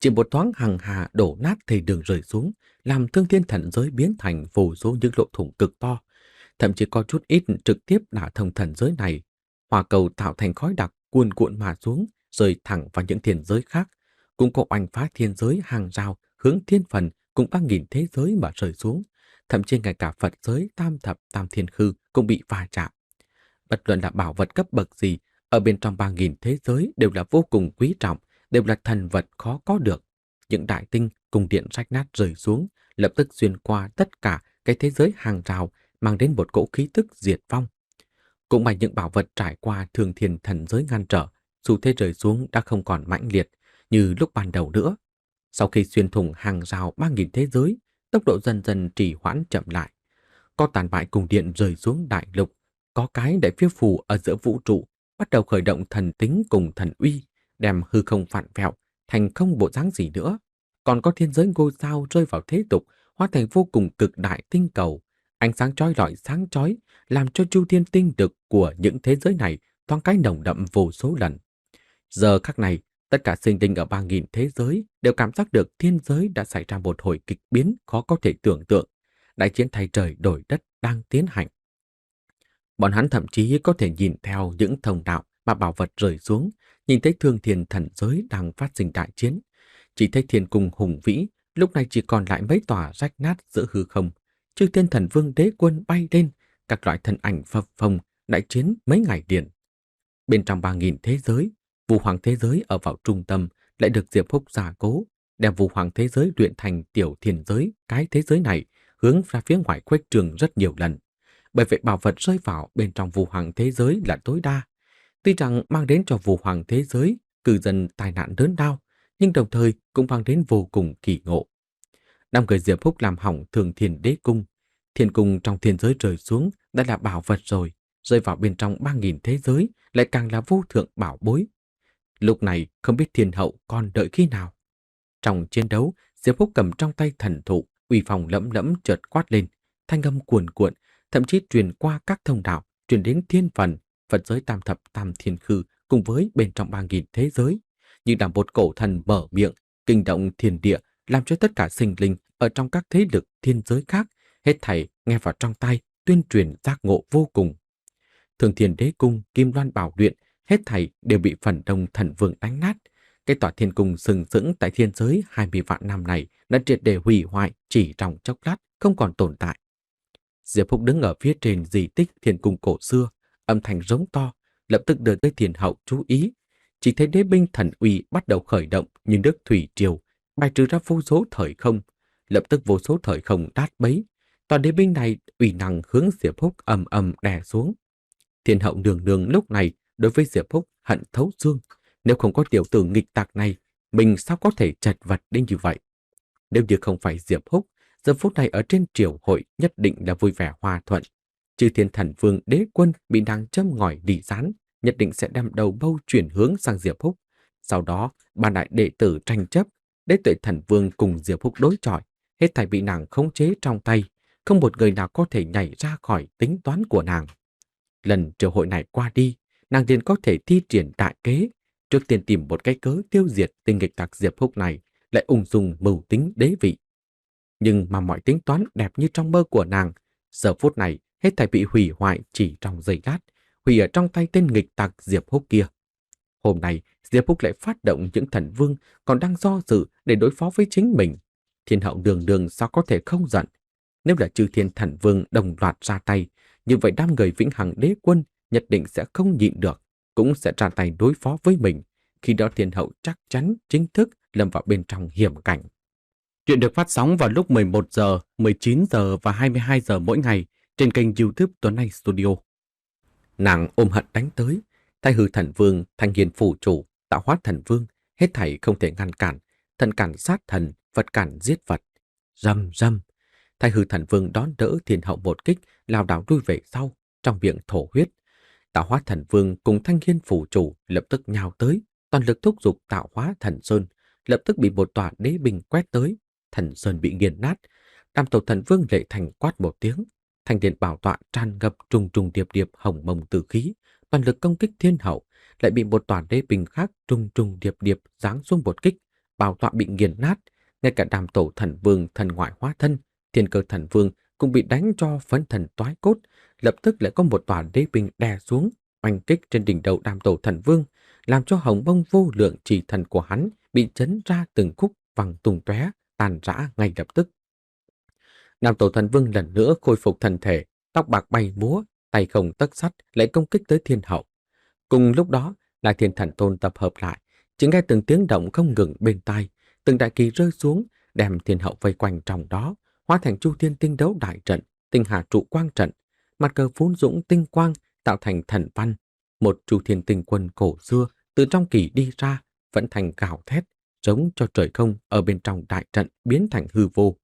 Chỉ một thoáng hằng hà đổ nát thề đường rơi xuống, làm thương thiên thần giới biến thành vô số những lỗ thủng cực to, thậm chí có chút ít trực tiếp đả thông thần giới này. Hỏa cầu tạo thành khói đặc cuồn cuộn mà xuống, rơi thẳng vào những thiên giới khác, cũng có oanh phá thiên giới hàng rào hướng thiên phần cùng ba nghìn thế giới mà rơi xuống, thậm chí ngay cả Phật giới tam thập tam thiên khư cũng bị va chạm. Bất luận là bảo vật cấp bậc gì, ở bên trong ba nghìn thế giới đều là vô cùng quý trọng, đều là thần vật khó có được. Những đại tinh cùng điện rách nát rơi xuống, lập tức xuyên qua tất cả cái thế giới hàng rào, mang đến một cỗ khí tức diệt vong. Cũng may những bảo vật trải qua thường thiên thần giới ngăn trở, dù thế rơi xuống đã không còn mãnh liệt như lúc ban đầu nữa. Sau khi xuyên thủng hàng rào ba nghìn thế giới, tốc độ dần dần trì hoãn chậm lại. Có tàn bại cùng điện rơi xuống đại lục, có cái đại phiêu phù ở giữa vũ trụ, bắt đầu khởi động thần tính cùng thần uy, đem hư không phản vẹo thành không bộ dáng gì nữa. Còn có thiên giới ngôi sao rơi vào thế tục, hóa thành vô cùng cực đại tinh cầu, ánh sáng chói lọi sáng chói, làm cho chu thiên tinh lực của những thế giới này thoáng cái nồng đậm vô số lần. Giờ khắc này, tất cả sinh linh ở ba nghìn thế giới đều cảm giác được thiên giới đã xảy ra một hồi kịch biến khó có thể tưởng tượng. Đại chiến thay trời đổi đất đang tiến hành. Bọn hắn thậm chí có thể nhìn theo những thông đạo mà bảo vật rơi xuống, nhìn thấy thương thiên thần giới đang phát sinh đại chiến. Chỉ thấy thiên cung hùng vĩ, lúc này chỉ còn lại mấy tòa rách nát giữa hư không. Chư thiên thần vương đế quân bay lên, các loại thần ảnh phập phồng, đại chiến mấy ngày liền. Bên trong ba nghìn thế giới, Vũ Hoàng thế giới ở vào trung tâm lại được Diệp Húc gia cố, đem Vũ Hoàng thế giới luyện thành tiểu thiên giới, cái thế giới này hướng ra phía ngoài khuếch trường rất nhiều lần. Bởi vậy bảo vật rơi vào bên trong Vũ Hoàng thế giới là tối đa. Tuy rằng mang đến cho Vũ Hoàng thế giới cư dân tai nạn đớn đau, nhưng đồng thời cũng mang đến vô cùng kỳ ngộ. Năm người Diệp Húc làm hỏng Thường Thiên Đế cung, thiên cung trong thiên giới rơi xuống đã là bảo vật rồi, rơi vào bên trong ba nghìn thế giới lại càng là vô thượng bảo bối. Lúc này không biết thiên hậu còn đợi khi nào. Trong chiến đấu, Diệp Húc cầm trong tay thần thụ, uy phong lẫm lẫm chợt quát lên, thanh âm cuồn cuộn, thậm chí truyền qua các thông đạo, truyền đến thiên phần, Phật giới tam thập tam thiên khư cùng với bên trong ba nghìn thế giới, như là một cổ thần mở miệng, kinh động thiên địa, làm cho tất cả sinh linh ở trong các thế lực thiên giới khác hết thảy nghe vào trong tai, tuyên truyền giác ngộ vô cùng. Thường Thiên Đế cung, Kim Loan Bảo Luyện, hết thảy đều bị phần đông thần vương đánh nát. Cái tòa thiên cung sừng sững tại thiên giới hai mươi vạn năm này đã triệt để hủy hoại chỉ trong chốc lát, không còn tồn tại. Diệp Húc đứng ở phía trên di tích thiên cung cổ xưa, âm thanh rống to, lập tức đưa tới thiên hậu chú ý. Chỉ thấy đế binh thần uy bắt đầu khởi động như nước thủy triều, bài trừ ra vô số thời không, lập tức vô số thời không đát bấy. Toàn đế binh này uy năng hướng Diệp Húc ầm ầm đè xuống. Thiên hậu nương nương lúc này đối với Diệp Húc hận thấu xương. Nếu không có tiểu tử nghịch tạc này, mình sao có thể chật vật đến như vậy? Nếu như không phải Diệp Húc, giờ phút này ở trên triều hội nhất định là vui vẻ hòa thuận. Chư thiên thần vương đế quân bị nàng châm ngòi đi rán, nhất định sẽ đem đầu bâu chuyển hướng sang Diệp Húc. Sau đó, ba đại đệ tử tranh chấp, đế tuệ thần vương cùng Diệp Húc đối chọi, hết thảy bị nàng khống chế trong tay, không một người nào có thể nhảy ra khỏi tính toán của nàng. Lần triều hội này qua đi, nàng liền có thể thi triển đại kế, trước tiên tìm một cái cớ tiêu diệt tình nghịch tặc Diệp Húc này, lại ung dung mưu tính đế vị. Nhưng mà mọi tính toán đẹp như trong mơ của nàng, giờ phút này hết thảy bị hủy hoại chỉ trong giây lát, hủy ở trong tay tên nghịch tặc Diệp Húc kia. Hôm nay, Diệp Húc lại phát động những thần vương còn đang do dự để đối phó với chính mình. Thiên hậu đường đường sao có thể không giận? Nếu là chư thiên thần vương đồng loạt ra tay, như vậy đám người vĩnh hằng đế quân nhất định sẽ không nhịn được, cũng sẽ ra tay đối phó với mình. Khi đó thiên hậu chắc chắn chính thức lâm vào bên trong hiểm cảnh. Chuyện được phát sóng vào lúc mười một giờ, mười chín giờ và hai mươi hai giờ mỗi ngày trên kênh YouTube Tuấn Anh Studio. Nàng ôm hận đánh tới, Thái Hư thần vương, Thanh Hiền phủ chủ, Tạo Hóa thần vương, hết thảy không thể ngăn cản, thần cản sát thần, Phật cản giết Phật. Rầm rầm, Thái Hư thần vương đón đỡ thiên hậu một kích, lao đảo lui về sau, trong miệng thổ huyết. Tạo Hóa thần vương cùng Thanh Hiên phủ chủ lập tức nhào tới, toàn lực thúc giục Tạo Hóa thần sơn, lập tức bị một tòa đế binh quét tới, thần sơn bị nghiền nát. Tam tổ thần vương lệ thành quát một tiếng, thanh điện bảo tọa tràn ngập trùng trùng điệp điệp hồng mông tử khí, toàn lực công kích thiên hậu, lại bị một tòa đế binh khác trùng trùng điệp điệp giáng xuống một kích, bảo tọa bị nghiền nát, ngay cả Đàm Tổ Thần Vương thần ngoại hóa thân, Thiên Cơ Thần Vương cũng bị đánh cho phấn thần toái cốt, lập tức lại có một tòa đế binh đè xuống, oanh kích trên đỉnh đầu Đàm Tổ Thần Vương, làm cho hồng bông vô lượng chỉ thần của hắn bị chấn ra từng khúc văng tung tóe, tàn rã ngay lập tức. Đàm Tổ Thần Vương lần nữa khôi phục thần thể, tóc bạc bay múa, tay không tấc sắt lại công kích tới Thiên Hậu. Cùng lúc đó, Đại Thiên Thần Tôn tập hợp lại, chỉ nghe từng tiếng động không ngừng bên tai, từng đại kỳ rơi xuống, đem Thiên Hậu vây quanh trong đó, hóa thành Chu Thiên Tinh Đấu đại trận, Tinh Hà trụ quang trận, mặt cờ phun dũng tinh quang tạo thành thần văn, một Chu Thiên Tinh Quân cổ xưa từ trong kỳ đi ra, vẫn thành gào thét, giống cho trời không ở bên trong đại trận biến thành hư vô.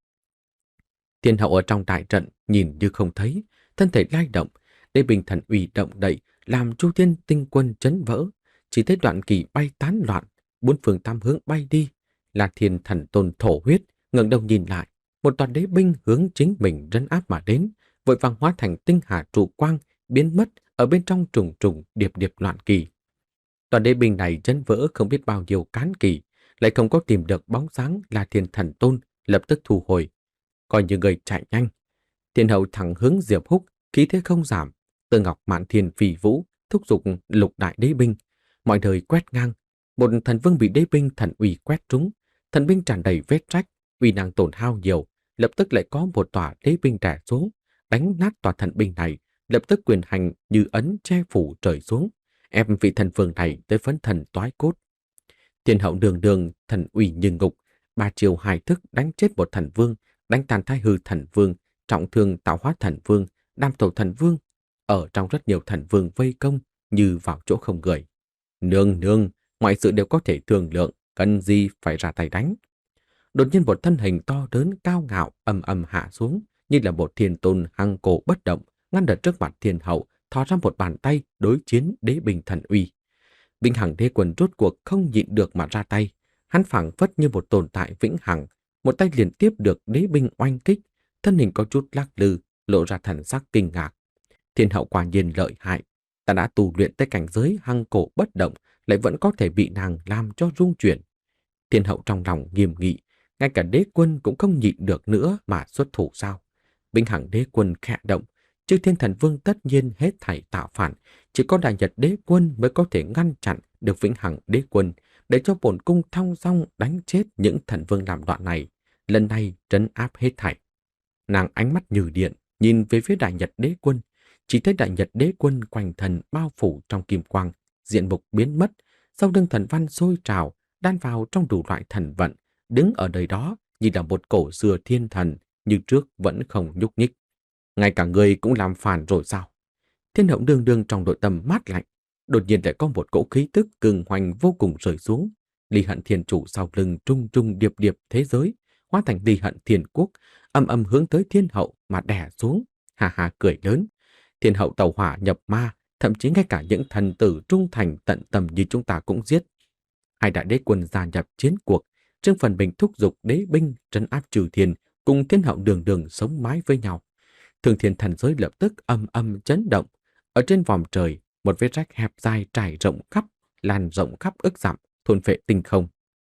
Thiên Hậu ở trong đại trận nhìn như không thấy, thân thể lay động, đế binh thần uy động đậy, làm Chu Thiên Tinh Quân chấn vỡ, chỉ thấy đoạn kỳ bay tán loạn, bốn phương tám hướng bay đi. Là Thiên Thần Tôn thổ huyết, ngẩng đầu nhìn lại, một toàn đế binh hướng chính mình trấn áp mà đến, vội vàng hóa thành tinh hà trụ quang, biến mất ở bên trong trùng trùng điệp điệp loạn kỳ. Toàn đế binh này chấn vỡ không biết bao nhiêu cán kỳ, lại không có tìm được bóng dáng là Thiên Thần Tôn, lập tức thu hồi, coi như người chạy nhanh. Thiên Hậu thẳng hướng Diệp Húc, khí thế không giảm, Tư Ngọc Mạn Thiên Phỉ Vũ thúc giục lục đại đế binh, mọi đời quét ngang. Một thần vương bị đế binh thần uy quét trúng, thần binh tràn đầy vết rách, uy năng tổn hao nhiều, lập tức lại có một tòa đế binh đè xuống, đánh nát tòa thần binh này, lập tức quyền hành như ấn che phủ trời xuống, ép vị thần vương này tới phấn thần toái cốt. Thiên Hậu đường đường thần uy như ngục, ba chiều hai thức đánh chết một thần vương, đánh tàn Thái Hư thần vương, trọng thương Tạo Hóa thần vương, Đam Tổ thần vương, ở trong rất nhiều thần vương vây công như vào chỗ không người. Nương nương, mọi sự đều có thể thương lượng, cần gì phải ra tay đánh. Đột nhiên một thân hình to lớn cao ngạo ầm ầm hạ xuống, như là một thiên tôn hăng cổ bất động, ngăn ở trước mặt Thiên Hậu, thò ra một bàn tay đối chiến đế binh thần uy. Vĩnh Hằng Đế Quân rốt cuộc không nhịn được mà ra tay, hắn phảng phất như một tồn tại vĩnh hằng, một tay liền tiếp được đế binh oanh kích, thân hình có chút lắc lư, lộ ra thần sắc kinh ngạc. Thiên Hậu quả nhiên lợi hại, ta đã tu luyện tới cảnh giới hăng cổ bất động, lại vẫn có thể bị nàng làm cho rung chuyển. Thiên Hậu trong lòng nghiêm nghị, ngay cả Đế Quân cũng không nhịn được nữa mà xuất thủ sao? Vĩnh Hằng Đế Quân khẽ động, Chư Thiên Thần Vương tất nhiên hết thảy tạo phản, chỉ có Đại Nhật Đế Quân mới có thể ngăn chặn được Vĩnh Hằng Đế Quân, để cho bổn cung thong dong đánh chết những thần vương làm loạn này, lần này trấn áp hết thảy. Nàng ánh mắt như điện, nhìn về phía Đại Nhật Đế Quân, chỉ thấy Đại Nhật Đế Quân quanh thần bao phủ trong kim quang, diện mục biến mất, sau lưng thần văn sôi trào, đan vào trong đủ loại thần vận, đứng ở nơi đó như là một cổ xưa thiên thần, như trước vẫn không nhúc nhích. Ngay cả người cũng làm phản rồi sao? Thiên Hậu đương đương trong nội tâm mát lạnh, đột nhiên lại có một cỗ khí tức cường hoành vô cùng rơi xuống. Ly Hận Thiên Chủ sau lưng trung trung điệp điệp thế giới, hóa thành Ly Hận Thiên Quốc, âm âm hướng tới Thiên Hậu mà đè xuống, hà hà cười lớn. Thiên Hậu tàu hỏa nhập ma, thậm chí ngay cả những thần tử trung thành tận tâm như chúng ta cũng giết. Hai đại đế quân gia nhập chiến cuộc, riêng phần mình thúc giục đế binh trấn áp trừ thiên, cùng Thiên Hậu đường đường sống mái với nhau. Thường Thiên thần giới lập tức âm âm chấn động. Ở trên vòm trời, một vết rách hẹp dài trải rộng khắp, lan rộng khắp ức dặm, thôn phệ tinh không.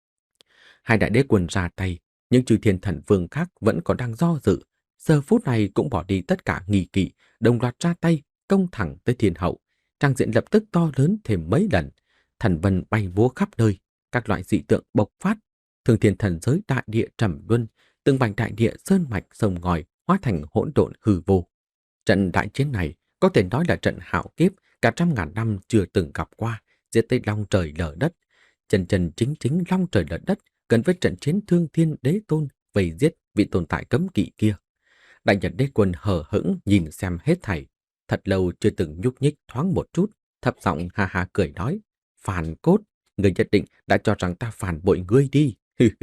Hai đại đế quân ra tay, nhưng Chư Thiên thần vương khác vẫn còn đang do dự. Giờ phút này cũng bỏ đi tất cả nghi kỵ, đồng loạt ra tay, công thẳng tới Thiên Hậu. Trang diện lập tức to lớn thêm mấy lần. Thần vân bay múa khắp nơi, các loại dị tượng bộc phát. Thường Thiên thần giới đại địa trầm luân, từng mảnh đại địa sơn mạch sông ngòi hóa thành hỗn độn hư vô. Trận đại chiến này có thể nói là trận hạo kiếp cả trăm ngàn năm chưa từng gặp qua, giết tới long trời lở đất. Chân chân chính chính long trời lở đất, gần với trận chiến Thương Thiên Đế Tôn vây giết vị tồn tại cấm kỵ kia. Đại Nhật Đế Quân hờ hững nhìn xem hết thảy, thật lâu chưa từng nhúc nhích thoáng một chút, thấp giọng ha ha cười nói: "Phản cốt, người nhất định đã cho rằng ta phản bội ngươi đi.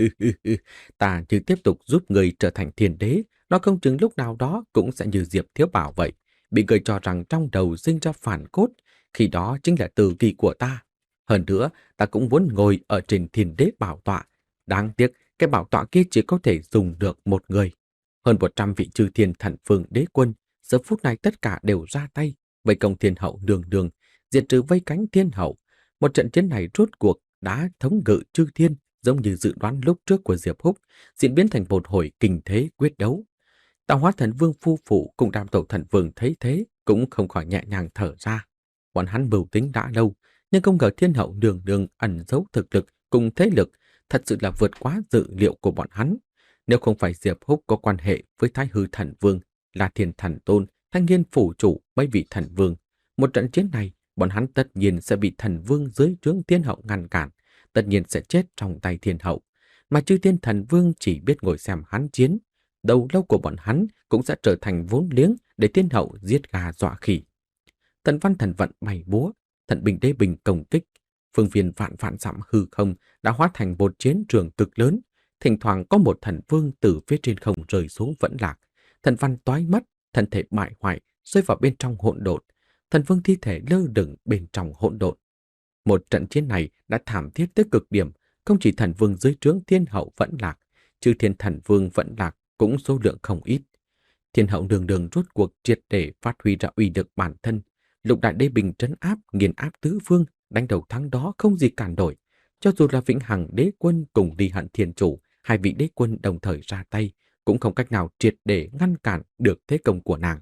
Ta như tiếp tục giúp người trở thành thiên đế, nó không chừng lúc nào đó cũng sẽ như Diệp Thiếu Bảo vậy, bị người cho rằng trong đầu sinh ra phản cốt, khi đó chính là tử kỳ của ta. Hơn nữa, ta cũng muốn ngồi ở trên thiên đế bảo tọa. Đáng tiếc, cái bảo tọa kia chỉ có thể dùng được một người. Hơn một trăm vị Chư Thiên Thần Vương đế quân, giờ phút này tất cả đều ra tay, vây công Thiên Hậu đường đường, diệt trừ vây cánh Thiên Hậu. Một trận chiến này rốt cuộc đã thống ngự Chư Thiên, giống như dự đoán lúc trước của Diệp Húc, diễn biến thành một hồi kinh thế quyết đấu. Tạo Hóa Thần Vương phu phụ cùng Đàm Tổ Thần Vương thấy thế cũng không khỏi nhẹ nhàng thở ra. Bọn hắn mưu tính đã lâu, nhưng không ngờ thiên hậu đường đường ẩn giấu thực lực cùng thế lực thật sự là vượt quá dự liệu của bọn hắn. Nếu không phải Diệp Húc có quan hệ với Thái Hư Thần Vương, La Thiên Thần Tôn, Thanh Nghiên Phủ Chủ, mấy vị thần vương, một trận chiến này bọn hắn tất nhiên sẽ bị thần vương dưới trướng thiên hậu ngăn cản, tất nhiên sẽ chết trong tay thiên hậu. Mà chư thiên thần vương chỉ biết ngồi xem hắn chiến, đầu lâu của bọn hắn cũng sẽ trở thành vốn liếng để thiên hậu giết gà dọa khỉ. Thần văn thần vận bày búa, thần binh đế bình công kích, phương viên vạn vạn dặm hư không đã hóa thành một chiến trường cực lớn. Thỉnh thoảng có một thần vương từ phía trên không rơi xuống vẫn lạc, thần văn toái mất, thân thể bại hoại rơi vào bên trong hỗn độn, thần vương thi thể lơ lửng bên trong hỗn độn. Một trận chiến này đã thảm thiết tới cực điểm, không chỉ thần vương dưới trướng thiên hậu vẫn lạc, chư thiên thần vương vẫn lạc cũng số lượng không ít. Thiên hậu đường đường rốt cuộc triệt để phát huy ra uy lực bản thân, lục đại đế bình trấn áp nghiền áp tứ phương, đánh đầu thắng đó không gì cản nổi. Cho dù là Vĩnh Hằng Đế Quân cùng Ly Hận Thiên Chủ, hai vị đế quân đồng thời ra tay, cũng không cách nào triệt để ngăn cản được thế công của nàng.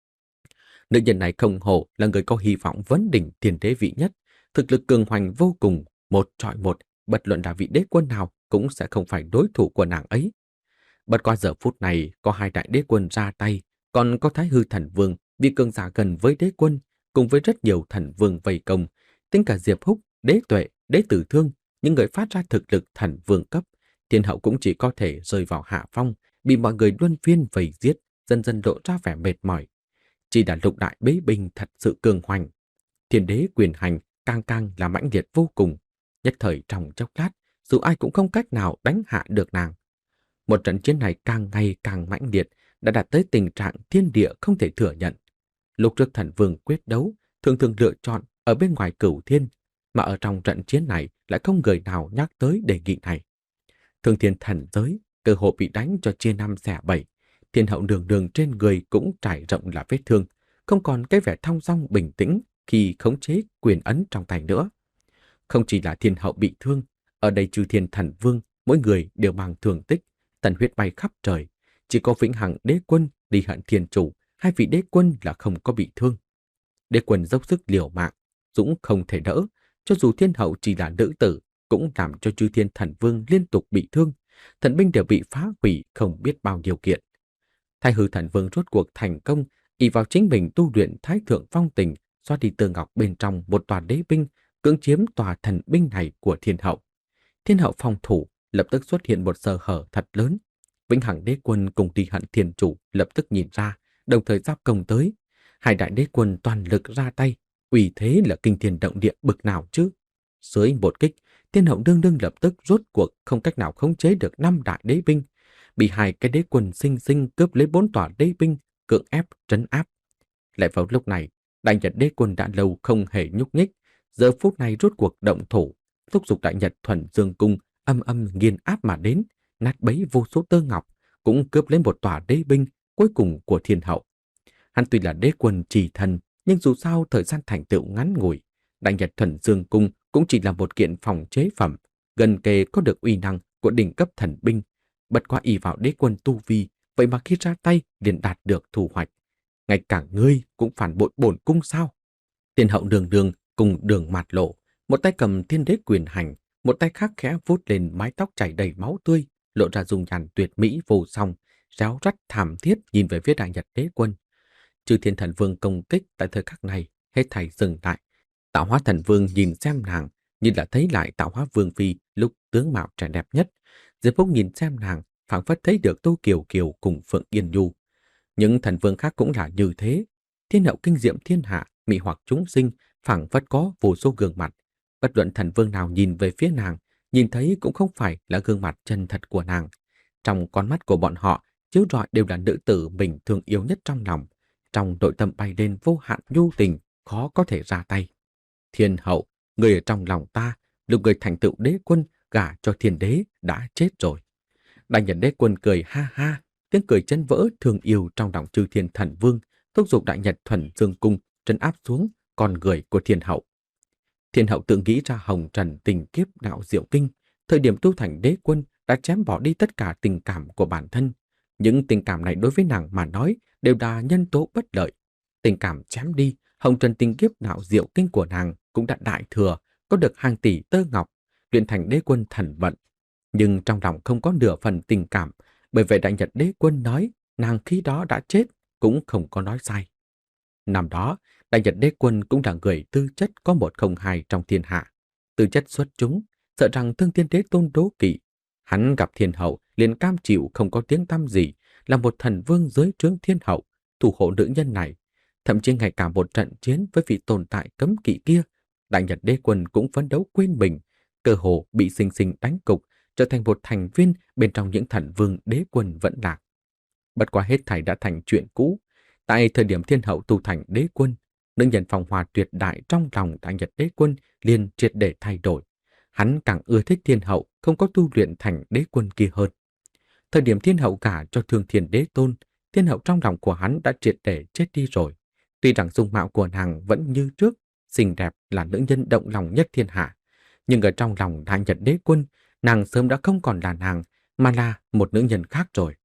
Nữ nhân này không hổ là người có hy vọng vấn đỉnh tiền đế vị nhất, thực lực cường hoành vô cùng, một trọi một, bất luận là vị đế quân nào cũng sẽ không phải đối thủ của nàng ấy. Bất qua giờ phút này có hai đại đế quân ra tay, còn có Thái Hư Thần Vương, vị cường giả gần với đế quân, cùng với rất nhiều thần vương vây công, tính cả Diệp Húc, Đế Tuệ, Đế Tử Thương, những người phát ra thực lực thần vương cấp, thiên hậu cũng chỉ có thể rơi vào hạ phong, bị mọi người luân phiên vây giết, dần dần lộ ra vẻ mệt mỏi. Chỉ là lục đại bế binh thật sự cường hoành. Thiên đế quyền hành càng càng là mãnh liệt vô cùng, nhất thời trong chốc lát, dù ai cũng không cách nào đánh hạ được nàng. Một trận chiến này càng ngày càng mãnh liệt, đã đạt tới tình trạng thiên địa không thể thừa nhận. Lúc trước thần vương quyết đấu, thường thường lựa chọn ở bên ngoài cửu thiên, mà ở trong trận chiến này lại không người nào nhắc tới đề nghị này. Thương thiên thần giới, cơ hội bị đánh cho chia năm xẻ bảy, thiên hậu đường đường trên người cũng trải rộng là vết thương, không còn cái vẻ thong dong bình tĩnh khi khống chế quyền ấn trong tay nữa. Không chỉ là thiên hậu bị thương, ở đây chư thiên thần vương, mỗi người đều mang thương tích, thần huyết bay khắp trời. Chỉ có Vĩnh Hằng Đế Quân, Ly Hận Thiên Chủ, hai vị đế quân là không có bị thương. Đế quân dốc sức liều mạng, dũng không thể đỡ, cho dù thiên hậu chỉ là nữ tử, cũng làm cho chư thiên thần vương liên tục bị thương. Thần binh đều bị phá hủy không biết bao nhiêu kiện. Thái Hư Thần Vương rốt cuộc thành công, ỷ vào chính mình tu luyện Thái Thượng Phong Tình, xóa đi tơ ngọc bên trong một tòa đế binh, cưỡng chiếm tòa thần binh này của thiên hậu. Thiên hậu phòng thủ, lập tức xuất hiện một sơ hở thật lớn. Vĩnh Hằng Đế Quân cùng Ly Hận Thiên Chủ lập tức nhìn ra, đồng thời giáp công tới. Hai đại đế quân toàn lực ra tay, uy thế là kinh thiên động địa bực nào chứ. Dưới một kích, thiên hậu đương đương lập tức rốt cuộc không cách nào khống chế được năm đại đế binh, bị hai cái đế quân sinh sinh cướp lấy bốn tòa đế binh, cưỡng ép trấn áp. Lại vào lúc này, Đại Nhật Đế Quân đã lâu không hề nhúc nhích, giờ phút này rốt cuộc động thủ, thúc giục Đại Nhật Thuần Dương Cung âm âm nghiền áp mà đến, nát bấy vô số tơ ngọc, cũng cướp lấy một tòa đế binh cuối cùng của thiên hậu. Hắn tuy là đế quân trì thần, nhưng dù sao thời gian thành tựu ngắn ngủi, Đại Nhật Thuần Dương Cung cũng chỉ là một kiện phòng chế phẩm, gần kề có được uy năng của đỉnh cấp thần binh. Bất quá ỷ vào đế quân tu vi, vậy mà khi ra tay liền đạt được thu hoạch. Ngay cả ngươi cũng phản bội bổn cung sao? Thiên hậu đường đường cùng Đường Mạt Lộ, một tay cầm thiên đế quyền hành, một tay khác khẽ vuốt lên mái tóc chảy đầy máu tươi, lộ ra dung nhan tuyệt mỹ vô song, réo rắt thảm thiết nhìn về phía Đại Nhật Đế Quân. Chư thiên thần vương công kích tại thời khắc này hết thảy dừng lại. Tạo Hóa Thần Vương nhìn xem nàng, như là thấy lại Tạo Hóa Vương phi lúc tướng mạo trẻ đẹp nhất. Diệp Phúc nhìn xem nàng, phảng phất thấy được Tô Kiều Kiều cùng Phượng Yên Nhu. Những thần vương khác cũng là như thế. Thiên hậu kinh diệm thiên hạ, mị hoặc chúng sinh, phảng phất có vô số gương mặt. Bất luận thần vương nào nhìn về phía nàng, nhìn thấy cũng không phải là gương mặt chân thật của nàng. Trong con mắt của bọn họ, chiếu rọi đều là nữ tử mình thương yêu nhất trong lòng. Trong nội tâm bay lên vô hạn nhu tình, khó có thể ra tay. Thiên hậu, người ở trong lòng ta, lúc người thành tựu đế quân, gả cho thiên đế đã chết rồi. Đại Nhật Đế Quân cười ha ha, tiếng cười chân vỡ thương yêu trong lòng chư thiên thần vương, thúc giục Đại Nhật Thuần Dương Cung trấn áp xuống con người của thiên hậu. Thiên hậu tự nghĩ ra hồng trần tình kiếp đạo diệu kinh, Thời điểm tu thành đế quân đã chém bỏ đi tất cả tình cảm của bản thân. Những tình cảm này đối với nàng mà nói đều là nhân tố bất lợi. Tình cảm chém đi, hồng trần tình kiếp nạo diệu kinh của nàng cũng đã đại thừa, có được hàng tỷ tơ ngọc, luyện thành đế quân thần vận. Nhưng trong lòng không có nửa phần tình cảm, bởi vậy Đại Nhật đế quân nói nàng khi đó đã chết, cũng không có nói sai. Năm đó, Đại Nhật đế quân cũng là người tư chất có một không hai trong thiên hạ. Tư chất xuất chúng, sợ rằng Thương Thiên Đế Tôn đố kỵ. Hắn gặp thiên hậu liền cam chịu không có tiếng tăm gì, là một thần vương dưới trướng thiên hậu, thủ hộ nữ nhân này. Thậm chí ngay cả một trận chiến với vị tồn tại cấm kỵ kia, Đại Nhật đế quân cũng phấn đấu quên mình, cơ hồ bị sinh sinh đánh cục, trở thành một thành viên bên trong những thần vương đế quân vẫn lạc. Bất quá hết thảy đã thành chuyện cũ. Tại thời điểm thiên hậu tu thành đế quân, nữ nhân phong hoa tuyệt đại trong lòng Đại Nhật đế quân liền triệt để thay đổi. Hắn càng ưa thích thiên hậu không có tu luyện thành đế quân kia hơn. Thời điểm thiên hậu gả cho Thương Thiên Đế Tôn, thiên hậu trong lòng của hắn đã triệt để chết đi rồi. Tuy rằng dung mạo của nàng vẫn như trước, xinh đẹp là nữ nhân động lòng nhất thiên hạ, nhưng ở trong lòng Đại Nhật đế quân, nàng sớm đã không còn là nàng, mà là một nữ nhân khác rồi.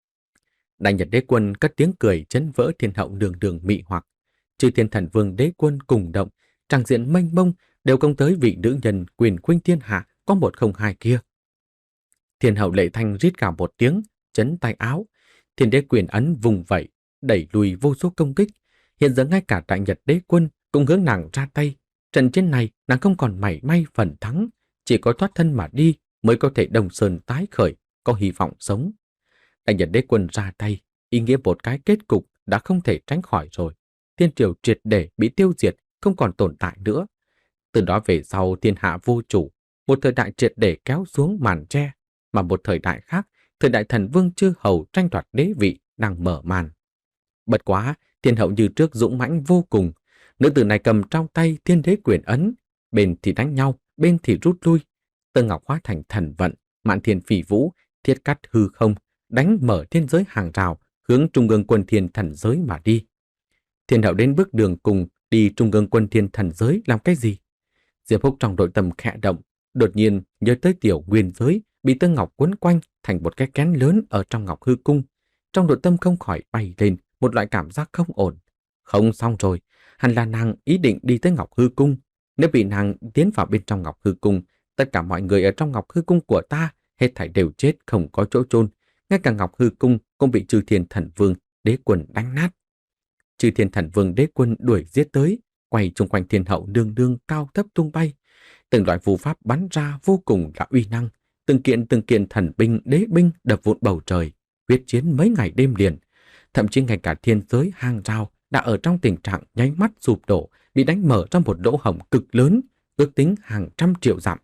Đại Nhật đế quân cất tiếng cười chấn vỡ thiên hậu đường đường mị hoặc. Chư thiên thần vương đế quân cùng động, tràng diện mênh mông đều công tới vị nữ nhân quyền khuynh thiên hạ có một không hai kia. Thiên hậu lệ thanh rít gào một tiếng, chấn tay áo. Thiên đế quyền ấn vùng vẫy, đẩy lùi vô số công kích. Hiện giờ ngay cả Đại Nhật đế quân cũng hướng nàng ra tay. Trận chiến này nàng không còn mảy may phần thắng, chỉ có thoát thân mà đi mới có thể đồng sơn tái khởi, có hy vọng sống. Đại Nhật đế quân ra tay, ý nghĩa một cái kết cục đã không thể tránh khỏi rồi. Thiên triều triệt để bị tiêu diệt, không còn tồn tại nữa. Từ đó về sau thiên hạ vô chủ, một thời đại triệt để kéo xuống màn tre, mà một thời đại khác, thời đại thần vương chư hầu tranh đoạt đế vị đang mở màn. Bất quá, thiên hậu như trước dũng mãnh vô cùng. Nữ tử này cầm trong tay thiên đế quyền ấn, bên thì đánh nhau, bên thì rút lui. Tơ ngọc hóa thành thần vận, mạn thiên phỉ vũ, thiết cắt hư không, đánh mở thiên giới hàng rào, hướng trung ương quân thiên thần giới mà đi. Thiên hậu đến bước đường cùng đi trung ương quân thiên thần giới làm cái gì? Diệp Húc trong nội tâm khẽ động, đột nhiên nhớ tới tiểu nguyên giới bị tơ ngọc quấn quanh thành một cái kén lớn ở trong ngọc hư cung. Trong nội tâm không khỏi bay lên một loại cảm giác không ổn. Không xong rồi, hẳn là nàng ý định đi tới ngọc hư cung. Nếu bị nàng tiến vào bên trong ngọc hư cung, tất cả mọi người ở trong ngọc hư cung của ta hết thảy đều chết không có chỗ chôn. Ngay cả ngọc hư cung cũng bị Chư Thiên Thần Vương đế quân đánh nát. Chư Thiên Thần Vương đế quân đuổi giết tới, quay chung quanh thiên hậu đương đương cao thấp tung bay. Từng loại phù pháp bắn ra vô cùng là uy năng, từng kiện từng kiện thần binh đế binh đập vụn bầu trời, huyết chiến mấy ngày đêm liền. Thậm chí ngay cả thiên giới hàng rào đã ở trong tình trạng nháy mắt sụp đổ, bị đánh mở trong một lỗ hổng cực lớn, ước tính hàng trăm triệu dặm.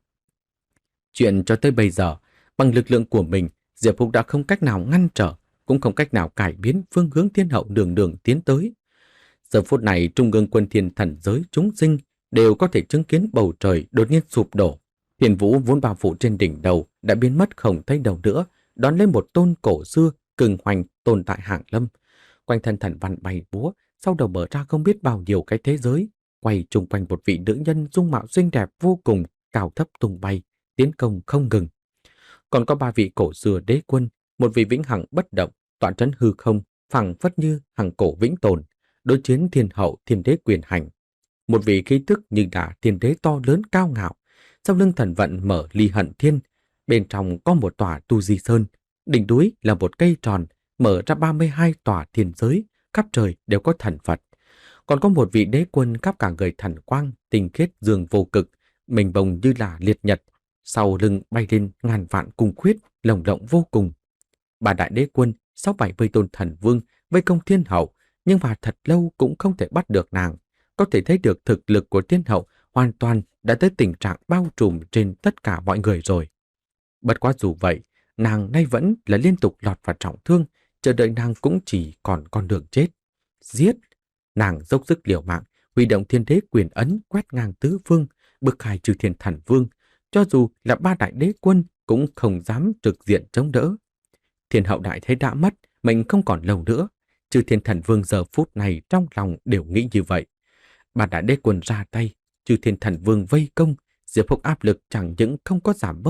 Chuyện cho tới bây giờ, bằng lực lượng của mình, Diệp Húc đã không cách nào ngăn trở, cũng không cách nào cải biến phương hướng thiên hậu đường đường tiến tới. Giờ phút này trung ương quân thiên thần giới chúng sinh đều có thể chứng kiến bầu trời đột nhiên sụp đổ. Thiên vũ vốn bao phủ trên đỉnh đầu đã biến mất không thấy đâu nữa, đón lấy một tôn cổ xưa cường hoành tồn tại hàng lâm. Quanh thân thần văn bay búa, sau đầu mở ra không biết bao nhiêu cái thế giới, quay chung quanh một vị nữ nhân dung mạo xinh đẹp vô cùng, cao thấp tung bay, tiến công không ngừng. Còn có ba vị cổ xưa đế quân, một vị vĩnh hằng bất động, tọa trấn hư không, phẳng phất như hằng cổ vĩnh tồn, đối chiến thiên hậu thiên đế quyền hành. Một vị khí tức như là thiên đế to lớn cao ngạo, sau lưng thần vận mở ly hận thiên, bên trong có một tòa tu di sơn, đỉnh núi là một cây tròn, mở ra ba mươi hai tòa thiên giới, khắp trời đều có thần Phật. Còn có một vị đế quân khắp cả người thần quang, tinh khiết dương vô cực, mình bồng như là liệt nhật, sau lưng bay lên ngàn vạn cung khuyết, lồng lộng vô cùng. Ba đại đế quân, sáu bảy vây tôn thần vương, vây công thiên hậu, nhưng mà thật lâu cũng không thể bắt được nàng. Có thể thấy được thực lực của thiên hậu hoàn toàn đã tới tình trạng bao trùm trên tất cả mọi người rồi. Bất quá dù vậy, nàng nay vẫn là liên tục lọt vào trọng thương, chờ đợi nàng cũng chỉ còn con đường chết. Giết! Nàng dốc sức liều mạng, huy động thiên đế quyền ấn quét ngang tứ phương, bức khai Chư Thiên Thần Vương. Cho dù là ba đại đế quân cũng không dám trực diện chống đỡ. Thiên hậu đại thế đã mất, mình không còn lâu nữa. Chư Thiên Thần Vương giờ phút này trong lòng đều nghĩ như vậy. Ba đại đế quân ra tay, Chư Thiên Thần Vương vây công, Diệp Húc áp lực chẳng những không có giảm bớt,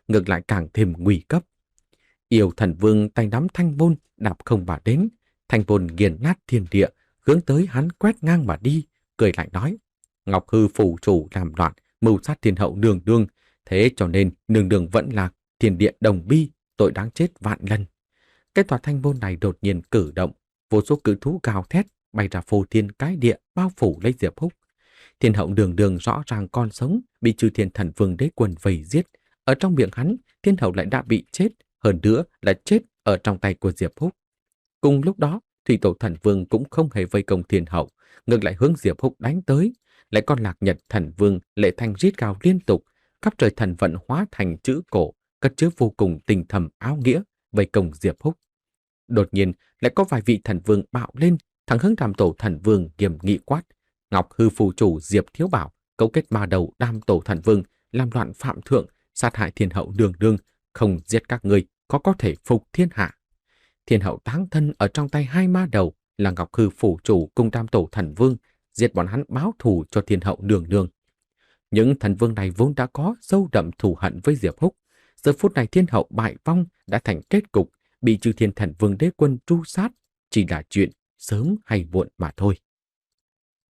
ngược lại càng thêm nguy cấp. Yêu Thần Vương tay nắm thanh môn đạp không mà đến, thanh môn nghiền nát thiên địa, hướng tới hắn quét ngang mà đi, cười lại nói: Ngọc Hư phủ chủ làm loạn, mưu sát thiên hậu nương nương, thế cho nên nương nương vẫn lạc, thiên địa đồng bi, tội đáng chết vạn lần. Cái tòa thanh môn này đột nhiên cử động, vô số cự thú gào thét bay ra phô thiên cái địa, bao phủ lấy Diệp Húc. Thiên hậu đường đường rõ ràng còn sống, bị Chư Thiên Thần Vương đế quân vây giết, ở trong miệng hắn, thiên hậu lại đã bị chết, hơn nữa là chết ở trong tay của Diệp Húc. Cùng lúc đó, Thủy Tổ Thần Vương cũng không hề vây công thiên hậu, ngược lại hướng Diệp Húc đánh tới. Lại còn Lạc Nhật Thần Vương Lệ Thanh rít gào liên tục, khắp trời thần vận hóa thành chữ cổ, cất chứa vô cùng tình thầm áo nghĩa, vây công Diệp Húc. Đột nhiên lại có vài vị thần vương bạo lên, thẳng hướng Đàm Tổ Thần Vương nghiêm nghị quát: Ngọc Hư phù chủ Diệp Thiếu Bảo cấu kết ma đầu Đàm Tổ Thần Vương, làm loạn phạm thượng, sát hại thiên hậu đường đương, không giết các ngươi có có thể phục thiên hạ. Thiên hậu táng thân ở trong tay hai ma đầu là Ngọc Hư phủ chủ cùng Đàm Tổ Thần Vương, giết bọn hắn báo thù cho thiên hậu đường đường. Những thần vương này vốn đã có sâu đậm thù hận với Diệp Húc, giờ phút này thiên hậu bại vong đã thành kết cục, bị Chư Thiên Thần Vương đế quân tru sát, chỉ là chuyện sớm hay muộn mà thôi.